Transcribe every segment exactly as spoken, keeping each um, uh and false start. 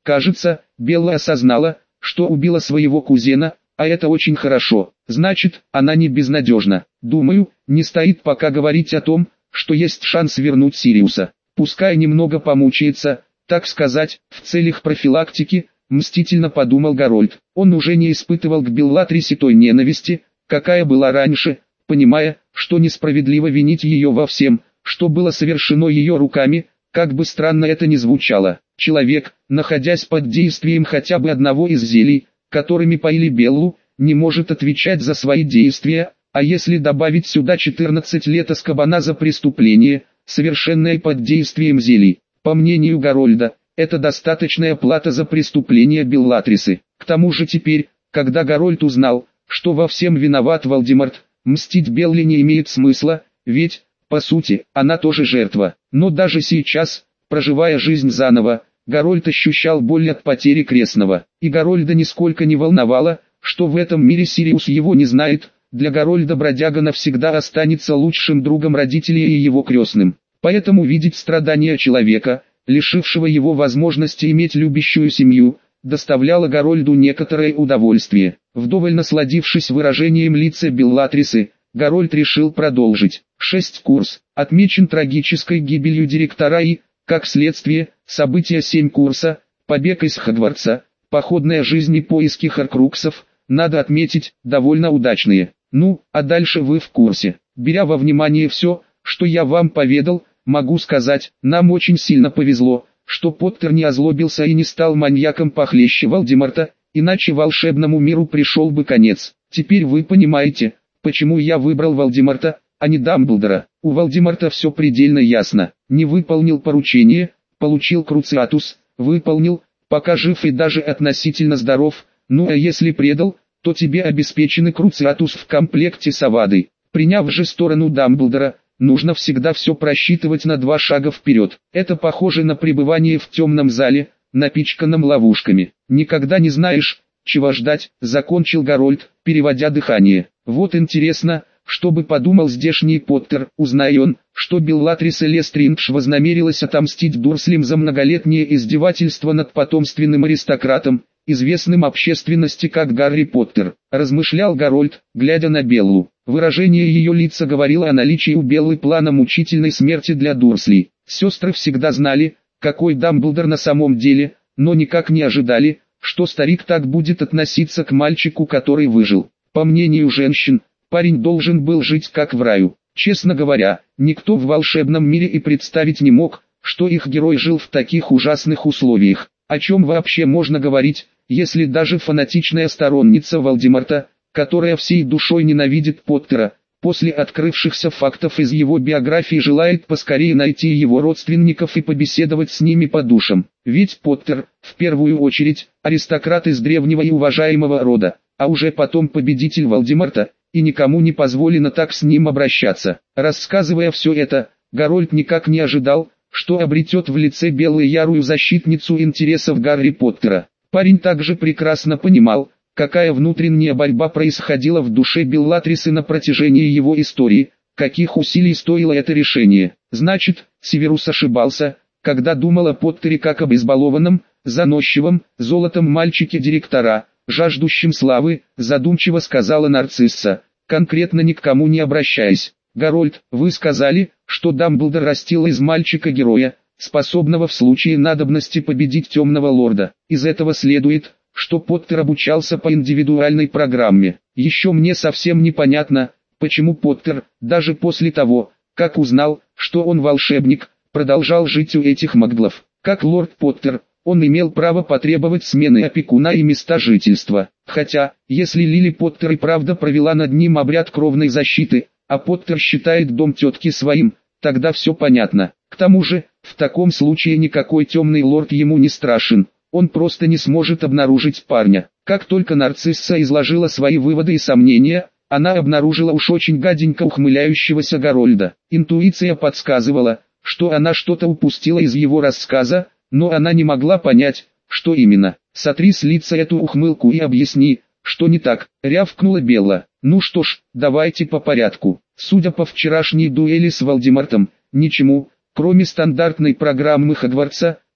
Кажется, Белла осознала, что убила своего кузена, а это очень хорошо. Значит, она не безнадежна. Думаю, не стоит пока говорить о том, что есть шанс вернуть Сириуса. Пускай немного помучается, так сказать, в целях профилактики, мстительно подумал Гарольд. Он уже не испытывал к Беллатрисе той ненависти, какая была раньше, понимая, что несправедливо винить ее во всем, что было совершено ее руками, как бы странно это ни звучало. Человек, находясь под действием хотя бы одного из зелий, которыми поили Беллу, не может отвечать за свои действия, а если добавить сюда четырнадцать лет Азкабана за преступление, совершенное под действием зелий, по мнению Гарольда, это достаточная плата за преступление Беллатрисы. К тому же теперь, когда Гарольд узнал, что во всем виноват Волдеморт, мстить Белле не имеет смысла, ведь, по сути, она тоже жертва. Но даже сейчас, проживая жизнь заново, Гарольд ощущал боль от потери крестного. И Гарольда нисколько не волновало, что в этом мире Сириус его не знает. Для Гарольда бродяга навсегда останется лучшим другом родителей и его крестным. Поэтому видеть страдания человека, лишившего его возможности иметь любящую семью, доставляло Гарольду некоторое удовольствие. Вдоволь насладившись выражением лица Беллатрисы, Гарольд решил продолжить. Шесть курс, отмечен трагической гибелью директора и, как следствие, события семь курса, побег из Хогвартса, походная жизнь и поиски Хоркруксов, надо отметить, довольно удачные. Ну, а дальше вы в курсе. Беря во внимание все, что я вам поведал, могу сказать, нам очень сильно повезло, что Поттер не озлобился и не стал маньяком похлеще Волдеморта, иначе волшебному миру пришел бы конец. Теперь вы понимаете, почему я выбрал Волдеморта, а не Дамблдора. У Волдеморта все предельно ясно. Не выполнил поручение, получил Круциатус, выполнил, пока жив и даже относительно здоров, ну а если предал, то тебе обеспечены Круциатус в комплекте с Авадой. Приняв же сторону Дамблдора, нужно всегда все просчитывать на два шага вперед. Это похоже на пребывание в темном зале, напичканном ловушками. Никогда не знаешь, чего ждать, закончил Гарольд, переводя дыхание. Вот интересно, что бы подумал здешний Поттер, узнай он, что Беллатриса Лестриндж вознамерилась отомстить Дурслям за многолетнее издевательство над потомственным аристократом, известным общественности как Гарри Поттер, размышлял Гарольд, глядя на Беллу. Выражение ее лица говорило о наличии у Беллы плана мучительной смерти для Дурслей. Сестры всегда знали, какой Дамблдор на самом деле, но никак не ожидали, что старик так будет относиться к мальчику, который выжил. По мнению женщин, парень должен был жить как в раю. Честно говоря, никто в волшебном мире и представить не мог, что их герой жил в таких ужасных условиях. О чем вообще можно говорить, если даже фанатичная сторонница Волдеморта, которая всей душой ненавидит Поттера, после открывшихся фактов из его биографии желает поскорее найти его родственников и побеседовать с ними по душам. Ведь Поттер, в первую очередь, аристократ из древнего и уважаемого рода, а уже потом победитель Волдеморта, и никому не позволено так с ним обращаться. Рассказывая все это, Гарольд никак не ожидал, что обретет в лице Беллы ярую защитницу интересов Гарри Поттера. Парень также прекрасно понимал, какая внутренняя борьба происходила в душе Беллатрисы на протяжении его истории, каких усилий стоило это решение. Значит, Северус ошибался, когда думал о Поттере как об избалованном, заносчивом, золотом мальчике директора, жаждущем славы, задумчиво сказала Нарцисса, конкретно ни к кому не обращаясь. Гарольд, вы сказали, что Дамблдор растил из мальчика героя, способного в случае надобности победить темного лорда. Из этого следует, что Поттер обучался по индивидуальной программе. Еще мне совсем непонятно, почему Поттер, даже после того, как узнал, что он волшебник, продолжал жить у этих маглов. Как лорд Поттер, он имел право потребовать смены опекуна и места жительства. Хотя, если Лили Поттер и правда провела над ним обряд кровной защиты, а Поттер считает дом тетки своим, тогда все понятно. К тому же, в таком случае никакой темный лорд ему не страшен, он просто не сможет обнаружить парня. Как только Нарцисса изложила свои выводы и сомнения, она обнаружила уж очень гаденько ухмыляющегося Гарольда. Интуиция подсказывала, что она что-то упустила из его рассказа, но она не могла понять, что именно. «Сотри с лица эту ухмылку и объясни, что не так», — рявкнула Белла. «Ну что ж, давайте по порядку. Судя по вчерашней дуэли с Волдемортом, ничему, кроме стандартной программы Хогвартса,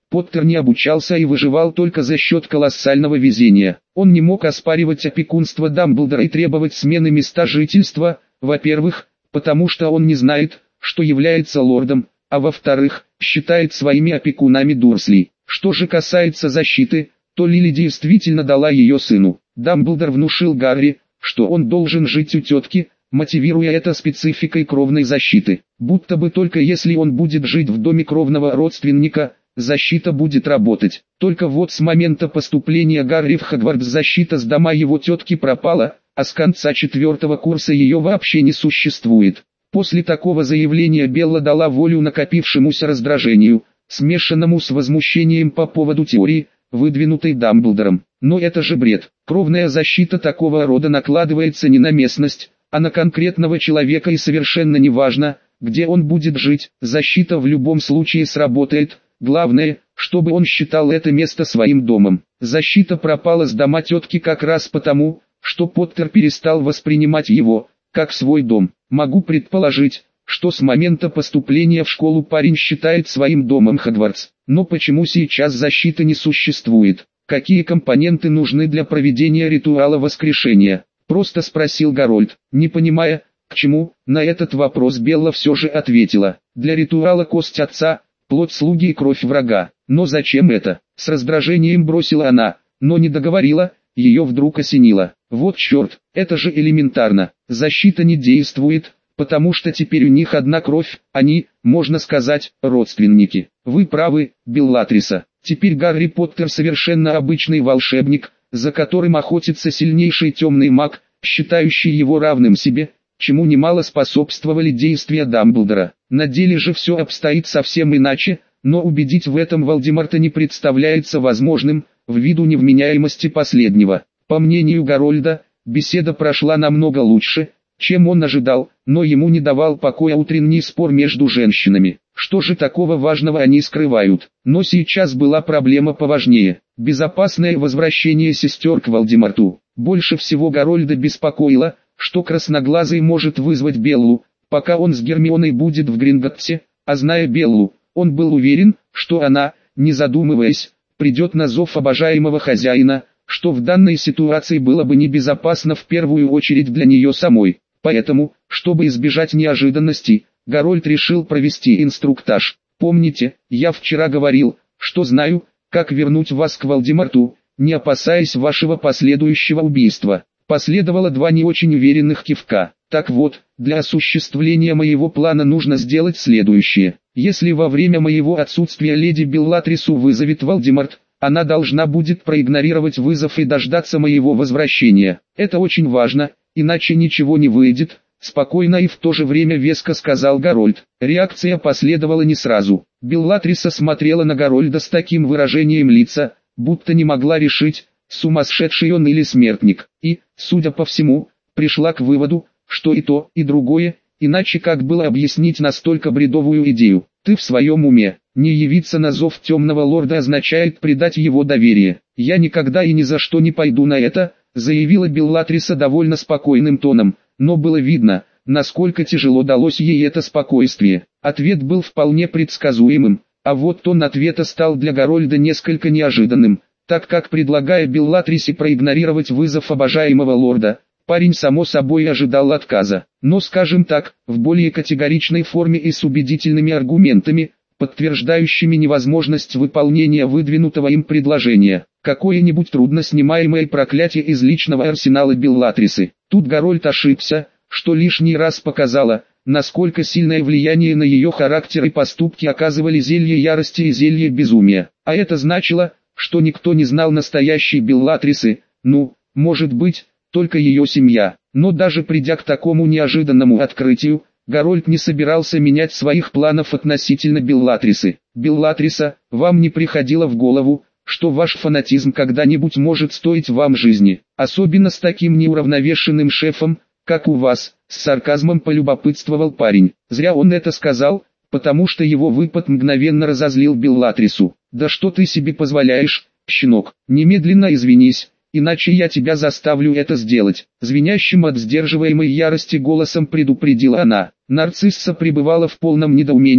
Поттер не обучался и выживал только за счет колоссального везения. Он не мог оспаривать опекунство Дамблдора и требовать смены места жительства, во-первых, потому что он не знает, что является лордом, а во-вторых, считает своими опекунами Дурслей. Что же касается защиты, то Лили действительно дала ее сыну. Дамблдор внушил Гарри, что он должен жить у тетки, мотивируя это спецификой кровной защиты. Будто бы только если он будет жить в доме кровного родственника, защита будет работать. Только вот с момента поступления Гарри в Хогвартс защита с дома его тетки пропала, а с конца четвертого курса ее вообще не существует. После такого заявления Белла дала волю накопившемуся раздражению, смешанному с возмущением по поводу теории, выдвинутой Дамблдором. Но это же бред. Кровная защита такого рода накладывается не на местность, а на конкретного человека, и совершенно не важно, где он будет жить, защита в любом случае сработает. Главное, чтобы он считал это место своим домом. Защита пропала с дома тетки как раз потому, что Поттер перестал воспринимать его, как свой дом. Могу предположить, что с момента поступления в школу парень считает своим домом Хогвартс. Но почему сейчас защиты не существует? Какие компоненты нужны для проведения ритуала воскрешения? Просто спросил Гарольд, не понимая, к чему. На этот вопрос Белла все же ответила. Для ритуала кость отца, плоть слуги и кровь врага. Но зачем это? С раздражением бросила она, но не договорила, ее вдруг осенило. Вот черт, это же элементарно. Защита не действует, потому что теперь у них одна кровь, они, можно сказать, родственники. Вы правы, Беллатриса. Теперь Гарри Поттер совершенно обычный волшебник, за которым охотится сильнейший темный маг, считающий его равным себе, чему немало способствовали действия Дамблдора. На деле же все обстоит совсем иначе, но убедить в этом Волдеморта не представляется возможным, ввиду невменяемости последнего. По мнению Гарольда, беседа прошла намного лучше, чем он ожидал, но ему не давал покоя утренний спор между женщинами. Что же такого важного они скрывают? Но сейчас была проблема поважнее. Безопасное возвращение сестер к Волдеморту. Больше всего Гарольда беспокоило, что Красноглазый может вызвать Беллу, пока он с Гермионой будет в Гринготтсе, а зная Беллу, он был уверен, что она, не задумываясь, придет на зов обожаемого хозяина, что в данной ситуации было бы небезопасно в первую очередь для нее самой. Поэтому, чтобы избежать неожиданностей, Гарольд решил провести инструктаж. Помните, я вчера говорил, что знаю, как вернуть вас к Волдеморту, не опасаясь вашего последующего убийства. Последовало два не очень уверенных кивка. Так вот, для осуществления моего плана нужно сделать следующее. Если во время моего отсутствия леди Беллатрису вызовет Волдеморт, она должна будет проигнорировать вызов и дождаться моего возвращения. Это очень важно, иначе ничего не выйдет, спокойно и в то же время веско сказал Гарольд. Реакция последовала не сразу. Беллатриса смотрела на Гарольда с таким выражением лица, будто не могла решить, сумасшедший он или смертник, и, судя по всему, пришла к выводу, что и то, и другое, иначе как было объяснить настолько бредовую идею. Ты в своем уме? Не явиться на зов темного лорда означает предать его доверие. Я никогда и ни за что не пойду на это, заявила Беллатриса довольно спокойным тоном, но было видно, насколько тяжело далось ей это спокойствие. Ответ был вполне предсказуемым, а вот тон ответа стал для Гарольда несколько неожиданным, так как, предлагая Беллатрисе проигнорировать вызов обожаемого лорда, парень само собой ожидал отказа. Но, скажем так, в более категоричной форме и с убедительными аргументами, подтверждающими невозможность выполнения выдвинутого им предложения. Какое-нибудь трудно снимаемое проклятие из личного арсенала Беллатрисы. Тут Гарольд ошибся, что лишний раз показало, насколько сильное влияние на ее характер и поступки оказывали зелье ярости и зелье безумия. А это значило, что никто не знал настоящей Беллатрисы, ну, может быть, только ее семья. Но даже придя к такому неожиданному открытию, Гарольд не собирался менять своих планов относительно Беллатрисы. Беллатриса, вам не приходило в голову, что ваш фанатизм когда-нибудь может стоить вам жизни, особенно с таким неуравновешенным шефом, как у вас, с сарказмом полюбопытствовал парень. Зря он это сказал, потому что его выпад мгновенно разозлил Беллатрису. Да что ты себе позволяешь, щенок, немедленно извинись, иначе я тебя заставлю это сделать. Звенящим от сдерживаемой ярости голосом предупредила она. Нарцисса пребывала в полном недоумении,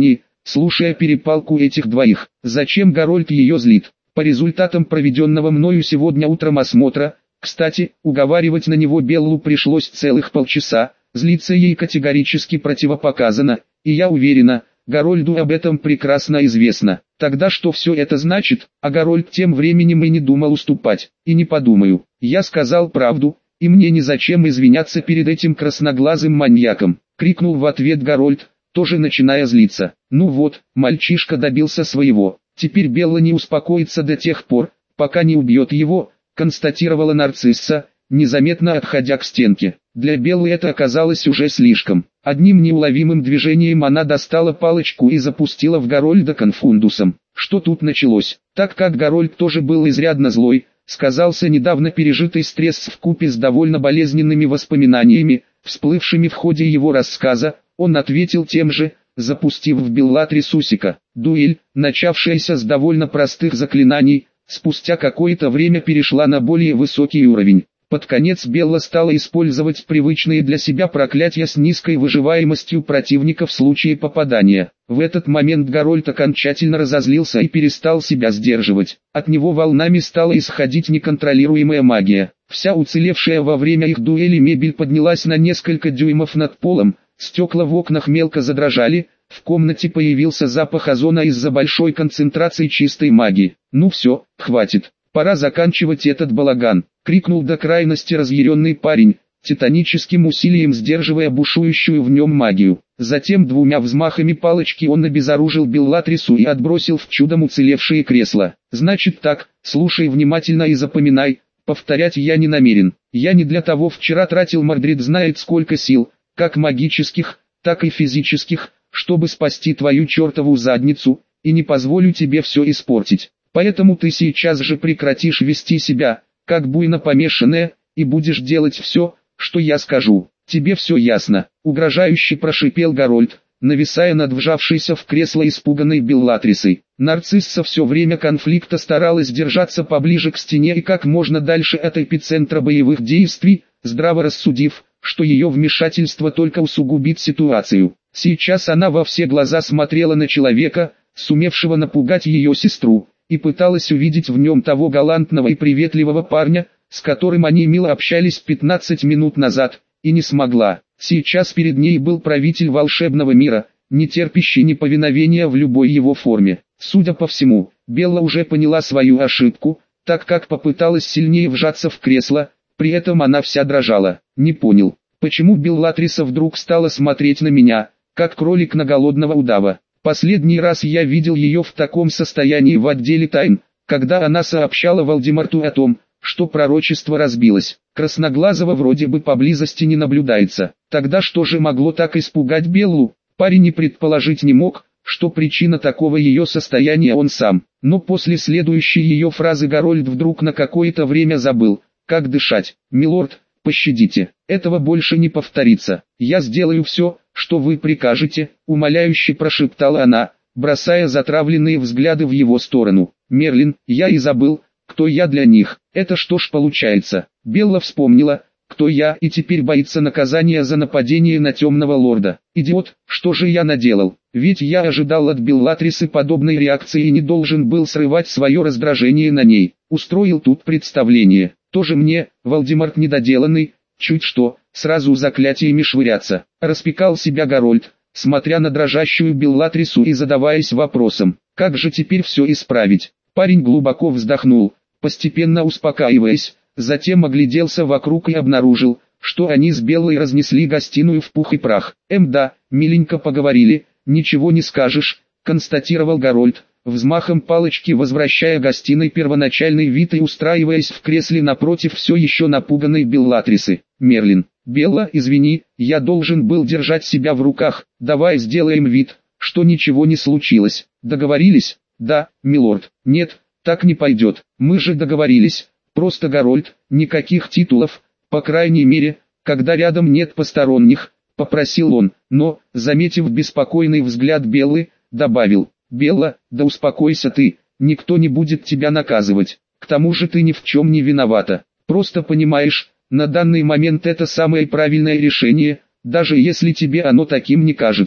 слушая перепалку этих двоих. Зачем Гарольд ее злит? По результатам проведенного мною сегодня утром осмотра, кстати, уговаривать на него Беллу пришлось целых полчаса, злиться ей категорически противопоказано, и я уверена, Гарольду об этом прекрасно известно. Тогда что все это значит? А Гарольд тем временем и не думал уступать. И не подумаю. Я сказал правду, и мне незачем извиняться перед этим красноглазым маньяком. Крикнул в ответ Гарольд, тоже начиная злиться. Ну вот, мальчишка добился своего. Теперь Белла не успокоится до тех пор, пока не убьет его, констатировала нарцисса, незаметно отходя к стенке. Для Беллы это оказалось уже слишком. Одним неуловимым движением она достала палочку и запустила в Гарольда конфундусом. Что тут началось? Так как Гарольд тоже был изрядно злой, сказался недавно пережитый стресс вкупе с довольно болезненными воспоминаниями, всплывшими в ходе его рассказа, он ответил тем же, запустив в Беллатрис Усика. Дуэль, начавшаяся с довольно простых заклинаний, спустя какое-то время перешла на более высокий уровень. Под конец Белла стала использовать привычные для себя проклятия с низкой выживаемостью противника в случае попадания. В этот момент Гарольд окончательно разозлился и перестал себя сдерживать. От него волнами стала исходить неконтролируемая магия. Вся уцелевшая во время их дуэли мебель поднялась на несколько дюймов над полом, стекла в окнах мелко задрожали, в комнате появился запах озона из-за большой концентрации чистой магии. «Ну все, хватит, пора заканчивать этот балаган», — крикнул до крайности разъяренный парень, титаническим усилием сдерживая бушующую в нем магию. Затем двумя взмахами палочки он обезоружил Беллатрису и отбросил в чудом уцелевшие кресла. «Значит так, слушай внимательно и запоминай, повторять я не намерен. Я не для того вчера тратил Мордрид знает сколько сил, как магических, так и физических, чтобы спасти твою чертову задницу, и не позволю тебе все испортить. Поэтому ты сейчас же прекратишь вести себя, как буйно помешанная, и будешь делать все, что я скажу. Тебе все ясно?» — угрожающе прошипел Гарольд, нависая над вжавшейся в кресло испуганной Беллатрисой. Нарцисса все время конфликта старалась держаться поближе к стене и как можно дальше от эпицентра боевых действий, здраво рассудив, что ее вмешательство только усугубит ситуацию. Сейчас она во все глаза смотрела на человека, сумевшего напугать ее сестру, и пыталась увидеть в нем того галантного и приветливого парня, с которым они мило общались пятнадцать минут назад, и не смогла. Сейчас перед ней был правитель волшебного мира, не терпящий неповиновения в любой его форме. Судя по всему, Белла уже поняла свою ошибку, так как попыталась сильнее вжаться в кресло, при этом она вся дрожала. «Не понял, почему Беллатриса вдруг стала смотреть на меня, как кролик на голодного удава? Последний раз я видел ее в таком состоянии в отделе тайн, когда она сообщала Волдеморту о том, что пророчество разбилось. Красноглазого вроде бы поблизости не наблюдается. Тогда что же могло так испугать Беллу? Парень и предположить не мог, что причина такого ее состояния он сам. Но после следующей ее фразы Гарольд вдруг на какое-то время забыл, как дышать. «Милорд, пощадите, этого больше не повторится. Я сделаю все, что вы прикажете», — умоляюще прошептала она, бросая затравленные взгляды в его сторону. «Мерлин, я и забыл, кто я для них. Это что ж получается?» Белла вспомнила, кто я, и теперь боится наказания за нападение на темного лорда. «Идиот, что же я наделал? Ведь я ожидал от Беллатрисы подобной реакции и не должен был срывать свое раздражение на ней. Устроил тут представление. Тоже мне, Волдеморт недоделанный, чуть что, сразу заклятиями швыряться». Распекал себя Гарольд, смотря на дрожащую Беллатрису и задаваясь вопросом, как же теперь все исправить. Парень глубоко вздохнул, постепенно успокаиваясь, затем огляделся вокруг и обнаружил, что они с Беллой разнесли гостиную в пух и прах. «Эм да, миленько поговорили, ничего не скажешь», — констатировал Гарольд, взмахом палочки возвращая гостиной первоначальный вид и устраиваясь в кресле напротив все еще напуганной Беллатрисы. «Мерлин, Белла, извини, я должен был держать себя в руках, давай сделаем вид, что ничего не случилось. Договорились?» «Да, милорд». «Нет, так не пойдет, мы же договорились, просто Гарольд, никаких титулов, по крайней мере, когда рядом нет посторонних», — попросил он, но, заметив беспокойный взгляд Беллы, добавил: «Белла, да успокойся ты, никто не будет тебя наказывать, к тому же ты ни в чем не виновата, просто понимаешь, на данный момент это самое правильное решение, даже если тебе оно таким не кажется».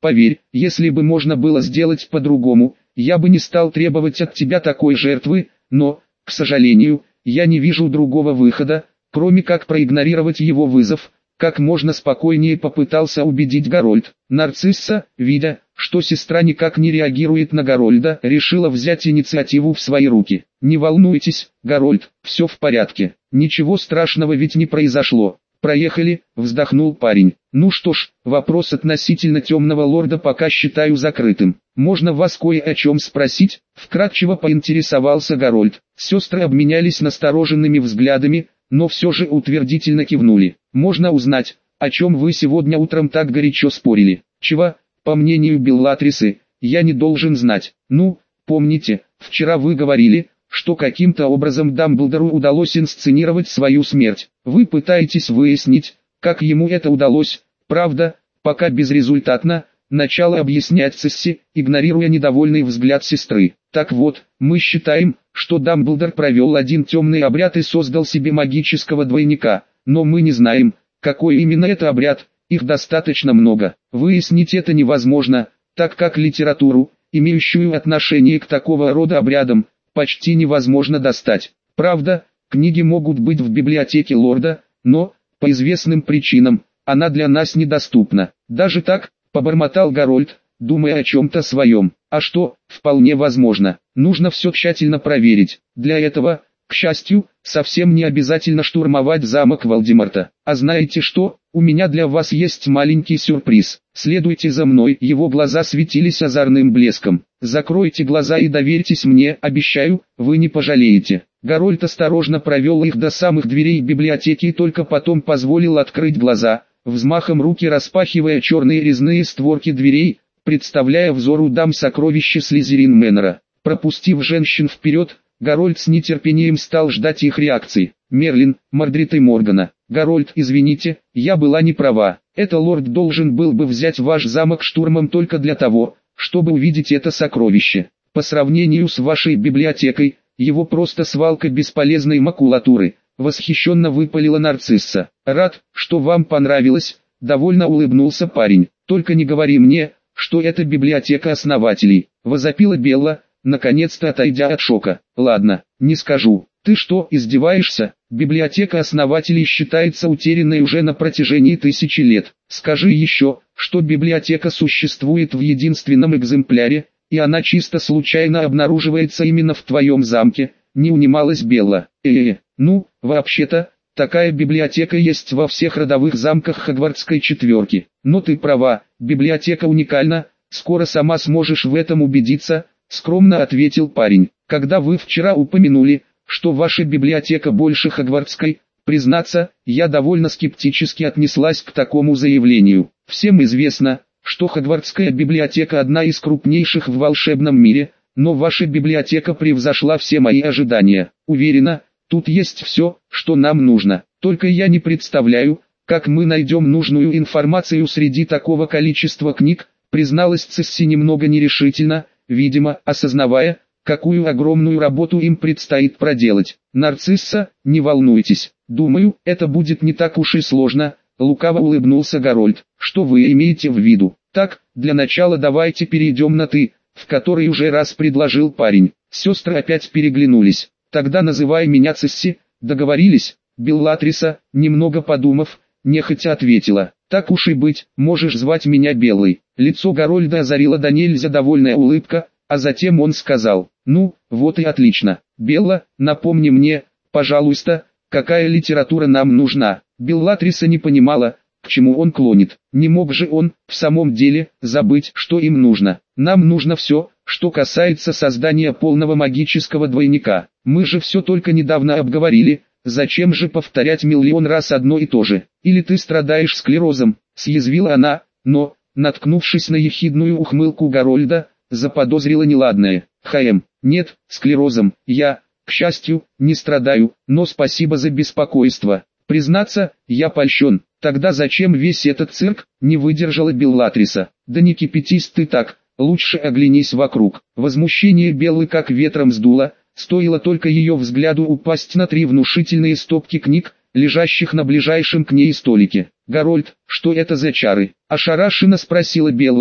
Поверь, если бы можно было сделать по-другому, я бы не стал требовать от тебя такой жертвы, но, к сожалению, я не вижу другого выхода, кроме как проигнорировать его вызов. Как можно спокойнее попытался убедить Гарольд. Нарцисса, видя, что сестра никак не реагирует на Гарольда, решила взять инициативу в свои руки. «Не волнуйтесь, Гарольд, все в порядке, ничего страшного ведь не произошло. Проехали», — вздохнул парень. «Ну что ж, вопрос относительно темного лорда пока считаю закрытым. Можно вас кое о чем спросить?» — вкратчиво поинтересовался Гарольд. Сестры обменялись настороженными взглядами, но все же утвердительно кивнули. «Можно узнать, о чем вы сегодня утром так горячо спорили?» «Чего, по мнению Беллатрисы, я не должен знать. Ну, помните, вчера вы говорили, что каким-то образом Дамблдору удалось инсценировать свою смерть. Вы пытаетесь выяснить, как ему это удалось, правда, пока безрезультатно», начала объяснять Цесси, игнорируя недовольный взгляд сестры. «Так вот, мы считаем, что Дамблдор провел один темный обряд и создал себе магического двойника, но мы не знаем, какой именно это обряд, их достаточно много. Выяснить это невозможно, так как литературу, имеющую отношение к такого рода обрядам, почти невозможно достать. Правда, книги могут быть в библиотеке лорда, но, по известным причинам, она для нас недоступна. Даже так, побормотал Гарольд, думая о чем-то своем. А что, вполне возможно, нужно все тщательно проверить. Для этого, к счастью, совсем не обязательно штурмовать замок Волдеморта. А знаете что, у меня для вас есть маленький сюрприз. Следуйте за мной. Его глаза светились озорным блеском. Закройте глаза и доверьтесь мне, обещаю, вы не пожалеете. Гарольд осторожно провел их до самых дверей библиотеки и только потом позволил открыть глаза, взмахом руки распахивая черные резные створки дверей, представляя взору дам сокровища Слизерин Мэннера. Пропустив женщин вперед, Гарольд с нетерпением стал ждать их реакции. «Мерлин, Мордрид и Моргана. Гарольд, извините, я была не права. Это лорд должен был бы взять ваш замок штурмом только для того, чтобы увидеть это сокровище. По сравнению с вашей библиотекой, его просто свалка бесполезной макулатуры», — восхищенно выпалила Нарцисса. «Рад, что вам понравилось», — довольно улыбнулся парень. «Только не говори мне, что это библиотека основателей», — возопила Белла, наконец-то отойдя от шока. «Ладно, не скажу. Ты что, издеваешься? Библиотека основателей считается утерянной уже на протяжении тысячи лет. Скажи еще, что библиотека существует в единственном экземпляре, и она чисто случайно обнаруживается именно в твоем замке», — не унималась Белла. «Э-э, ну, вообще-то, такая библиотека есть во всех родовых замках Хогвартской четверки. Но ты права, библиотека уникальна, скоро сама сможешь в этом убедиться», — скромно ответил парень. «Когда вы вчера упомянули, что ваша библиотека больше Хогвартской, признаться, я довольно скептически отнеслась к такому заявлению. Всем известно, что Хогвартская библиотека одна из крупнейших в волшебном мире, но ваша библиотека превзошла все мои ожидания. Уверена, тут есть все, что нам нужно. Только я не представляю, как мы найдем нужную информацию среди такого количества книг», — призналась Цесси немного нерешительно, видимо, осознавая, какую огромную работу им предстоит проделать. «Нарцисса, не волнуйтесь, думаю, это будет не так уж и сложно», — лукаво улыбнулся Гарольд. «Что вы имеете в виду? Так, для начала давайте перейдем на «ты», в который уже раз предложил парень». Сестры опять переглянулись. «Тогда называй меня Цесси, договорились?» Беллатриса, немного подумав, нехотя ответила. «Так уж и быть, можешь звать меня Белой». Лицо Гарольда озарила до нельзя довольная улыбка, а затем он сказал: «Ну, вот и отлично. Белла, напомни мне, пожалуйста, какая литература нам нужна». Беллатриса не понимала, к чему он клонит. Не мог же он, в самом деле, забыть, что им нужно. «Нам нужно все, что касается создания полного магического двойника. Мы же все только недавно обговорили, зачем же повторять миллион раз одно и то же? Или ты страдаешь склерозом?» Съязвила она, но, наткнувшись на ехидную ухмылку Гарольда, заподозрила неладное. «Хм, нет, склерозом я, к счастью, не страдаю, но спасибо за беспокойство. Признаться, я польщен. Тогда зачем весь этот цирк?» — не выдержала Беллатриса. «Да не кипятись ты так, лучше оглянись вокруг». Возмущение Беллы как ветром сдуло, стоило только ее взгляду упасть на три внушительные стопки книг, лежащих на ближайшем к ней столике. «Гарольд, что это за чары?» — ошарашенно спросила Белла,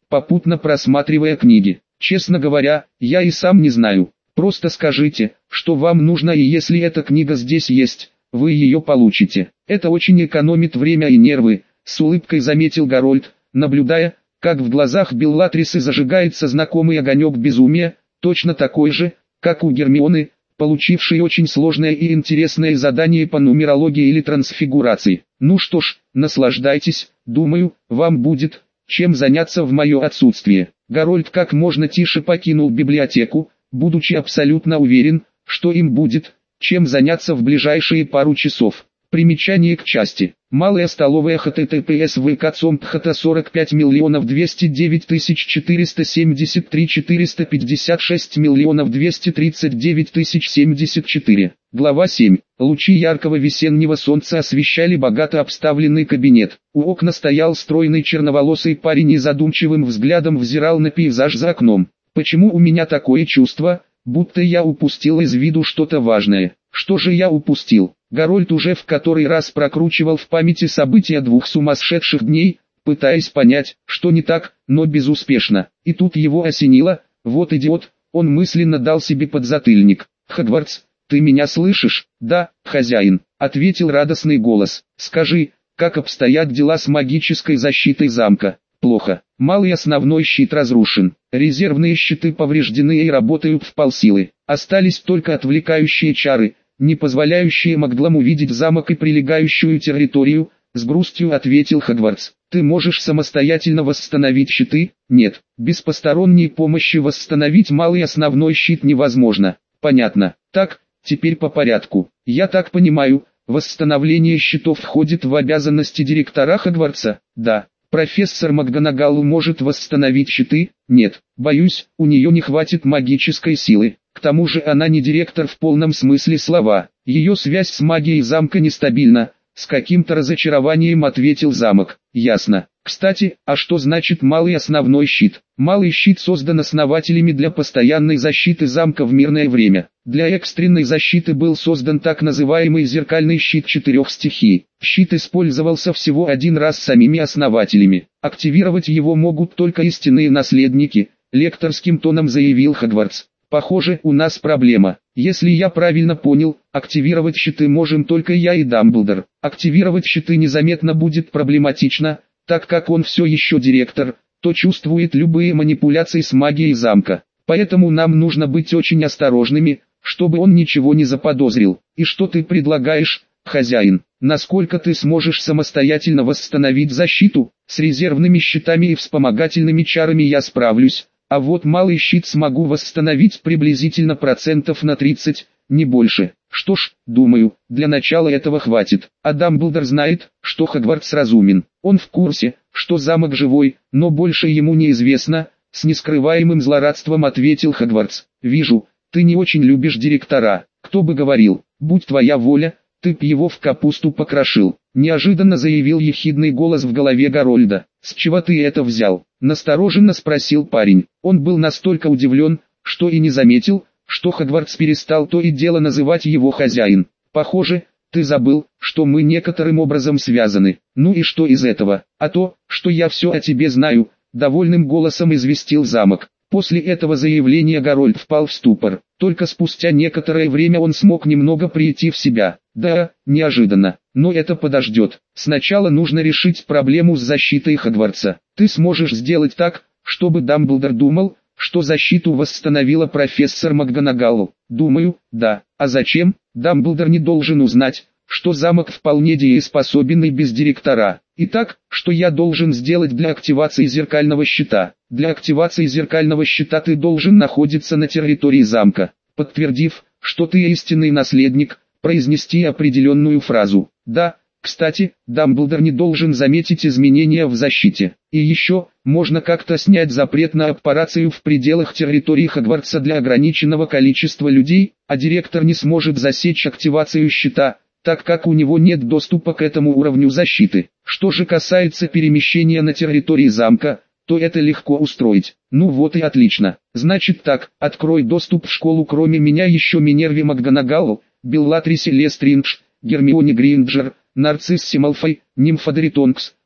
попутно просматривая книги. Честно говоря, я и сам не знаю. Просто скажите, что вам нужно, и если эта книга здесь есть, вы ее получите. Это очень экономит время и нервы, с улыбкой заметил Гарольд, наблюдая, как в глазах Беллатрисы зажигается знакомый огонек безумия, точно такой же, как у Гермионы, получившей очень сложное и интересное задание по нумерологии или трансфигурации. Ну что ж, наслаждайтесь, думаю, вам будет чем заняться в мое отсутствие. Гарольд как можно тише покинул библиотеку, будучи абсолютно уверен, что им будет чем заняться в ближайшие пару часов. Примечание к части. Малая столовая https vk.com.pt сорок пять миллионов двести девять тысяч четыреста семьдесят три четыреста пятьдесят шесть миллионов двести тридцать девять тысяч семьдесят четыре. Глава семь. Лучи яркого весеннего солнца освещали богато обставленный кабинет. У окна стоял стройный черноволосый парень и задумчивым взглядом взирал на пейзаж за окном. «Почему у меня такое чувство, будто я упустил из виду что-то важное? Что же я упустил?» Гарольд уже в который раз прокручивал в памяти события двух сумасшедших дней, пытаясь понять, что не так, но безуспешно. И тут его осенило: вот идиот, он мысленно дал себе подзатыльник. «Хогвартс, ты меня слышишь?» «Да, хозяин», — ответил радостный голос. «Скажи, как обстоят дела с магической защитой замка?» «Плохо. Малый основной щит разрушен. Резервные щиты повреждены и работают вполсилы. Остались только отвлекающие чары, не позволяющие Магдлам увидеть замок и прилегающую территорию», — с грустью ответил Хогвартс. «Ты можешь самостоятельно восстановить щиты?» «Нет, без посторонней помощи восстановить малый основной щит невозможно». «Понятно. Так, теперь по порядку. Я так понимаю, восстановление щитов входит в обязанности директора Хогвартса?» «Да». «Профессор МакГонагал может восстановить щиты?» «Нет, боюсь, у нее не хватит магической силы. К тому же она не директор в полном смысле слова. Ее связь с магией замка нестабильна», — с каким-то разочарованием ответил замок. «Ясно. Кстати, а что значит малый основной щит?» «Малый щит создан основателями для постоянной защиты замка в мирное время. Для экстренной защиты был создан так называемый зеркальный щит четырех стихий. Щит использовался всего один раз самими основателями. Активировать его могут только истинные наследники», — лекторским тоном заявил Хогвартс. «Похоже, у нас проблема. Если я правильно понял, активировать щиты можем только я и Дамблдор. Активировать щиты незаметно будет проблематично, так как он все еще директор, то чувствует любые манипуляции с магией замка. Поэтому нам нужно быть очень осторожными, чтобы он ничего не заподозрил. И что ты предлагаешь, хозяин? Насколько ты сможешь самостоятельно восстановить защиту? С резервными щитами и вспомогательными чарами я справлюсь. А вот малый щит смогу восстановить приблизительно процентов на тридцать, не больше. Что ж, думаю, для начала этого хватит. А Дамблдор знает, что Хогвартс разумен. Он в курсе, что замок живой, но больше ему неизвестно», — с нескрываемым злорадством ответил Хогвартс. «Вижу, ты не очень любишь директора. Кто бы говорил, будь твоя воля, ты б его в капусту покрошил», — неожиданно заявил ехидный голос в голове Гарольда. «С чего ты это взял?» — настороженно спросил парень. Он был настолько удивлен, что и не заметил, что Хогвартс перестал то и дело называть его хозяин. «Похоже, ты забыл, что мы некоторым образом связаны. Ну и что из этого? А то, что я все о тебе знаю», — довольным голосом известил замок. После этого заявления Гарольд впал в ступор. Только спустя некоторое время он смог немного прийти в себя. «Да, неожиданно. Но это подождет. Сначала нужно решить проблему с защитой Хогвартса. Ты сможешь сделать так, чтобы Дамблдор думал, что защиту восстановила профессор МакГонагал?» «Думаю, да. А зачем? Дамблдор не должен узнать, что замок вполне дееспособен и без директора. Итак, что я должен сделать для активации зеркального щита?» «Для активации зеркального щита ты должен находиться на территории замка, подтвердив, что ты истинный наследник, произнести определенную фразу. Да, кстати, Дамблдор не должен заметить изменения в защите. И еще, можно как-то снять запрет на операцию в пределах территории Хогвартса для ограниченного количества людей, а директор не сможет засечь активацию щита, так как у него нет доступа к этому уровню защиты. Что же касается перемещения на территории замка, то это легко устроить. Ну вот и отлично. Значит так, открой доступ в школу кроме меня еще Минерве МакГонагал, Беллатрисе Лестридж, Гермионе Грейнджер, Нарциссе Малфой, Нимфодори Тонкс,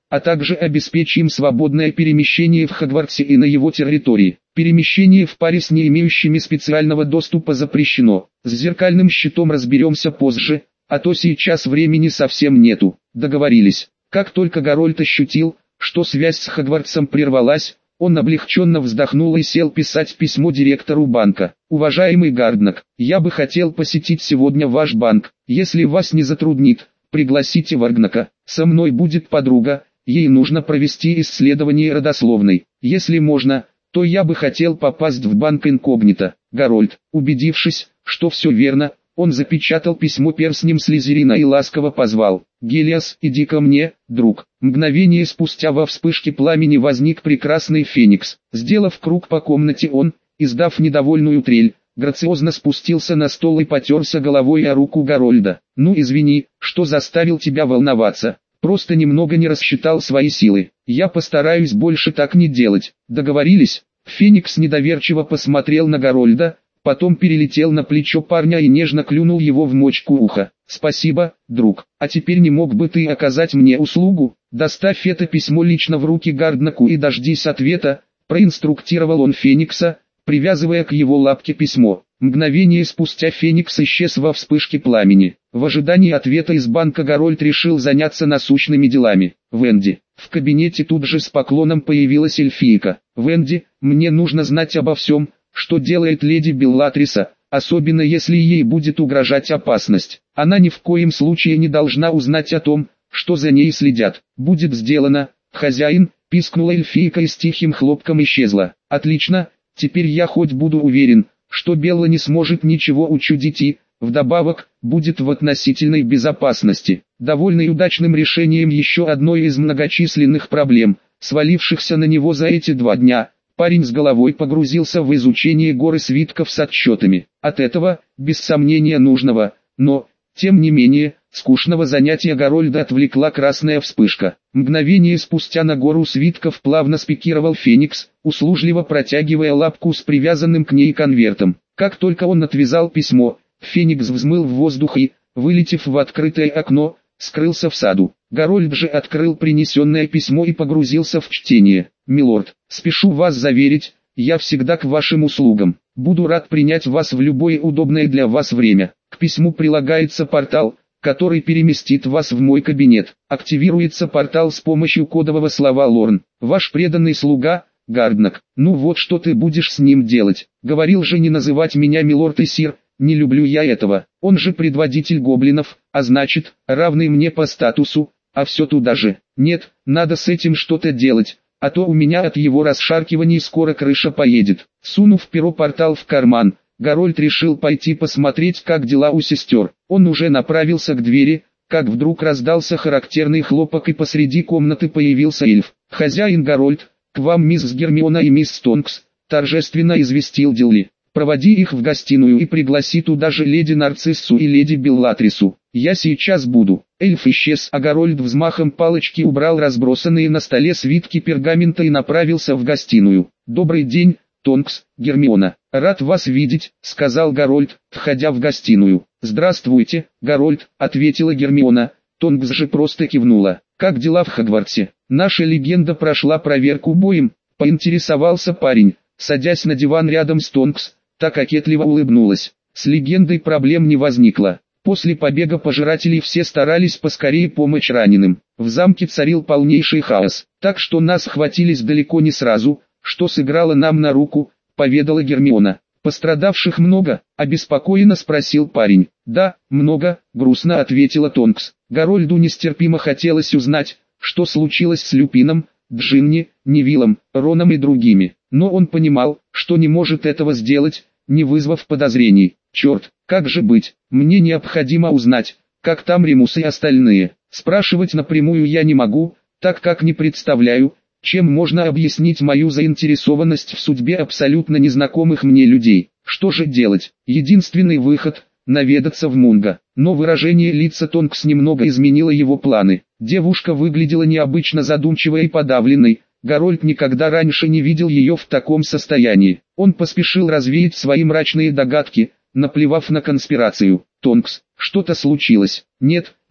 а также обеспечь им свободное перемещение в Хогвартсе и на его территории. Перемещение в паре с не имеющими специального доступа запрещено. С зеркальным щитом разберемся позже, а то сейчас времени совсем нету. Договорились. Как только Гарольд ощутил, что связь с Хогвартсом прервалась, он облегченно вздохнул и сел писать письмо директору банка. «Уважаемый Гарднак, я бы хотел посетить сегодня ваш банк. Если вас не затруднит, пригласите Варгнака. Со мной будет подруга, ей нужно провести исследование родословной. Если можно, то я бы хотел попасть в банк инкогнито». Гарольд, убедившись, что все верно, он запечатал письмо перстнем Слизерина и ласково позвал: «Гелиос, иди ко мне, друг». Мгновение спустя во вспышке пламени возник прекрасный феникс. Сделав круг по комнате, он, издав недовольную трель, грациозно спустился на стол и потерся головой о руку Гарольда. «Ну извини, что заставил тебя волноваться. Просто немного не рассчитал свои силы. Я постараюсь больше так не делать. Договорились?» Феникс недоверчиво посмотрел на Гарольда, потом перелетел на плечо парня и нежно клюнул его в мочку уха. «Спасибо, друг. А теперь не мог бы ты оказать мне услугу? Доставь это письмо лично в руки Гарднаку и дождись ответа», проинструктировал он Феникса, привязывая к его лапке письмо. Мгновение спустя Феникс исчез во вспышке пламени. В ожидании ответа из банка Гарольд решил заняться насущными делами. «Венди». В кабинете тут же с поклоном появилась эльфийка. «Венди, мне нужно знать обо всем, что делает леди Беллатриса, особенно если ей будет угрожать опасность. Она ни в коем случае не должна узнать о том, что за ней следят». «Будет сделано, хозяин», — пискнула эльфийка и с тихим хлопком исчезла. «Отлично, теперь я хоть буду уверен, что Белла не сможет ничего учудить и, вдобавок, будет в относительной безопасности». Довольный удачным решением еще одной из многочисленных проблем, свалившихся на него за эти два дня, парень с головой погрузился в изучение горы свитков с отчетами. От этого, без сомнения нужного, но, тем не менее, скучного занятия Гарольда отвлекла красная вспышка. Мгновение спустя на гору свитков плавно спикировал Феникс, услужливо протягивая лапку с привязанным к ней конвертом. Как только он отвязал письмо, Феникс взмыл в воздух и, вылетев в открытое окно, скрылся в саду. Гарольд же открыл принесенное письмо и погрузился в чтение. «Милорд, спешу вас заверить, я всегда к вашим услугам. Буду рад принять вас в любое удобное для вас время. К письму прилагается портал, который переместит вас в мой кабинет. Активируется портал с помощью кодового слова Лорн. Ваш преданный слуга, Гарднак». «Ну вот что ты будешь с ним делать? Говорил же не называть меня милорд и сир. Не люблю я этого. Он же предводитель гоблинов, а значит, равный мне по статусу, а все туда же. Нет, надо с этим что-то делать, а то у меня от его расшаркиваний скоро крыша поедет». Сунув перо-портал в карман, Гарольд решил пойти посмотреть, как дела у сестер. Он уже направился к двери, как вдруг раздался характерный хлопок и посреди комнаты появился эльф. «Хозяин Гарольд, к вам мисс Гермиона и мисс Тонкс», торжественно известил Дилли. «Проводи их в гостиную и пригласи туда же леди Нарциссу и леди Беллатрису. Я сейчас буду». Эльф исчез, а Гарольд взмахом палочки убрал разбросанные на столе свитки пергамента и направился в гостиную. «Добрый день, Тонкс, Гермиона. Рад вас видеть», — сказал Гарольд, входя в гостиную. «Здравствуйте, Гарольд», — ответила Гермиона. Тонкс же просто кивнула. «Как дела в Хогвартсе? Наша легенда прошла проверку боем», — поинтересовался парень, садясь на диван рядом с Тонкс. Та кокетливо улыбнулась. «С легендой проблем не возникло. После побега пожирателей все старались поскорее помочь раненым. В замке царил полнейший хаос, так что нас схватились далеко не сразу, что сыграло нам на руку», — поведала Гермиона. «Пострадавших много?» — обеспокоенно спросил парень. «Да, много», — грустно ответила Тонкс. Гарольду нестерпимо хотелось узнать, что случилось с Люпином, Джинни, Невиллом, Роном и другими. Но он понимал, что не может этого сделать, не вызвав подозрений. «Черт, как же быть? Мне необходимо узнать, как там Ремус и остальные. Спрашивать напрямую я не могу, так как не представляю, чем можно объяснить мою заинтересованность в судьбе абсолютно незнакомых мне людей. Что же делать? Единственный выход – наведаться в Мунго». Но выражение лица Тонкс немного изменило его планы. Девушка выглядела необычно задумчивой и подавленной. Гарольд никогда раньше не видел ее в таком состоянии. Он поспешил развеять свои мрачные догадки, наплевав на конспирацию. «Тонкс, что-то случилось?» «Нет,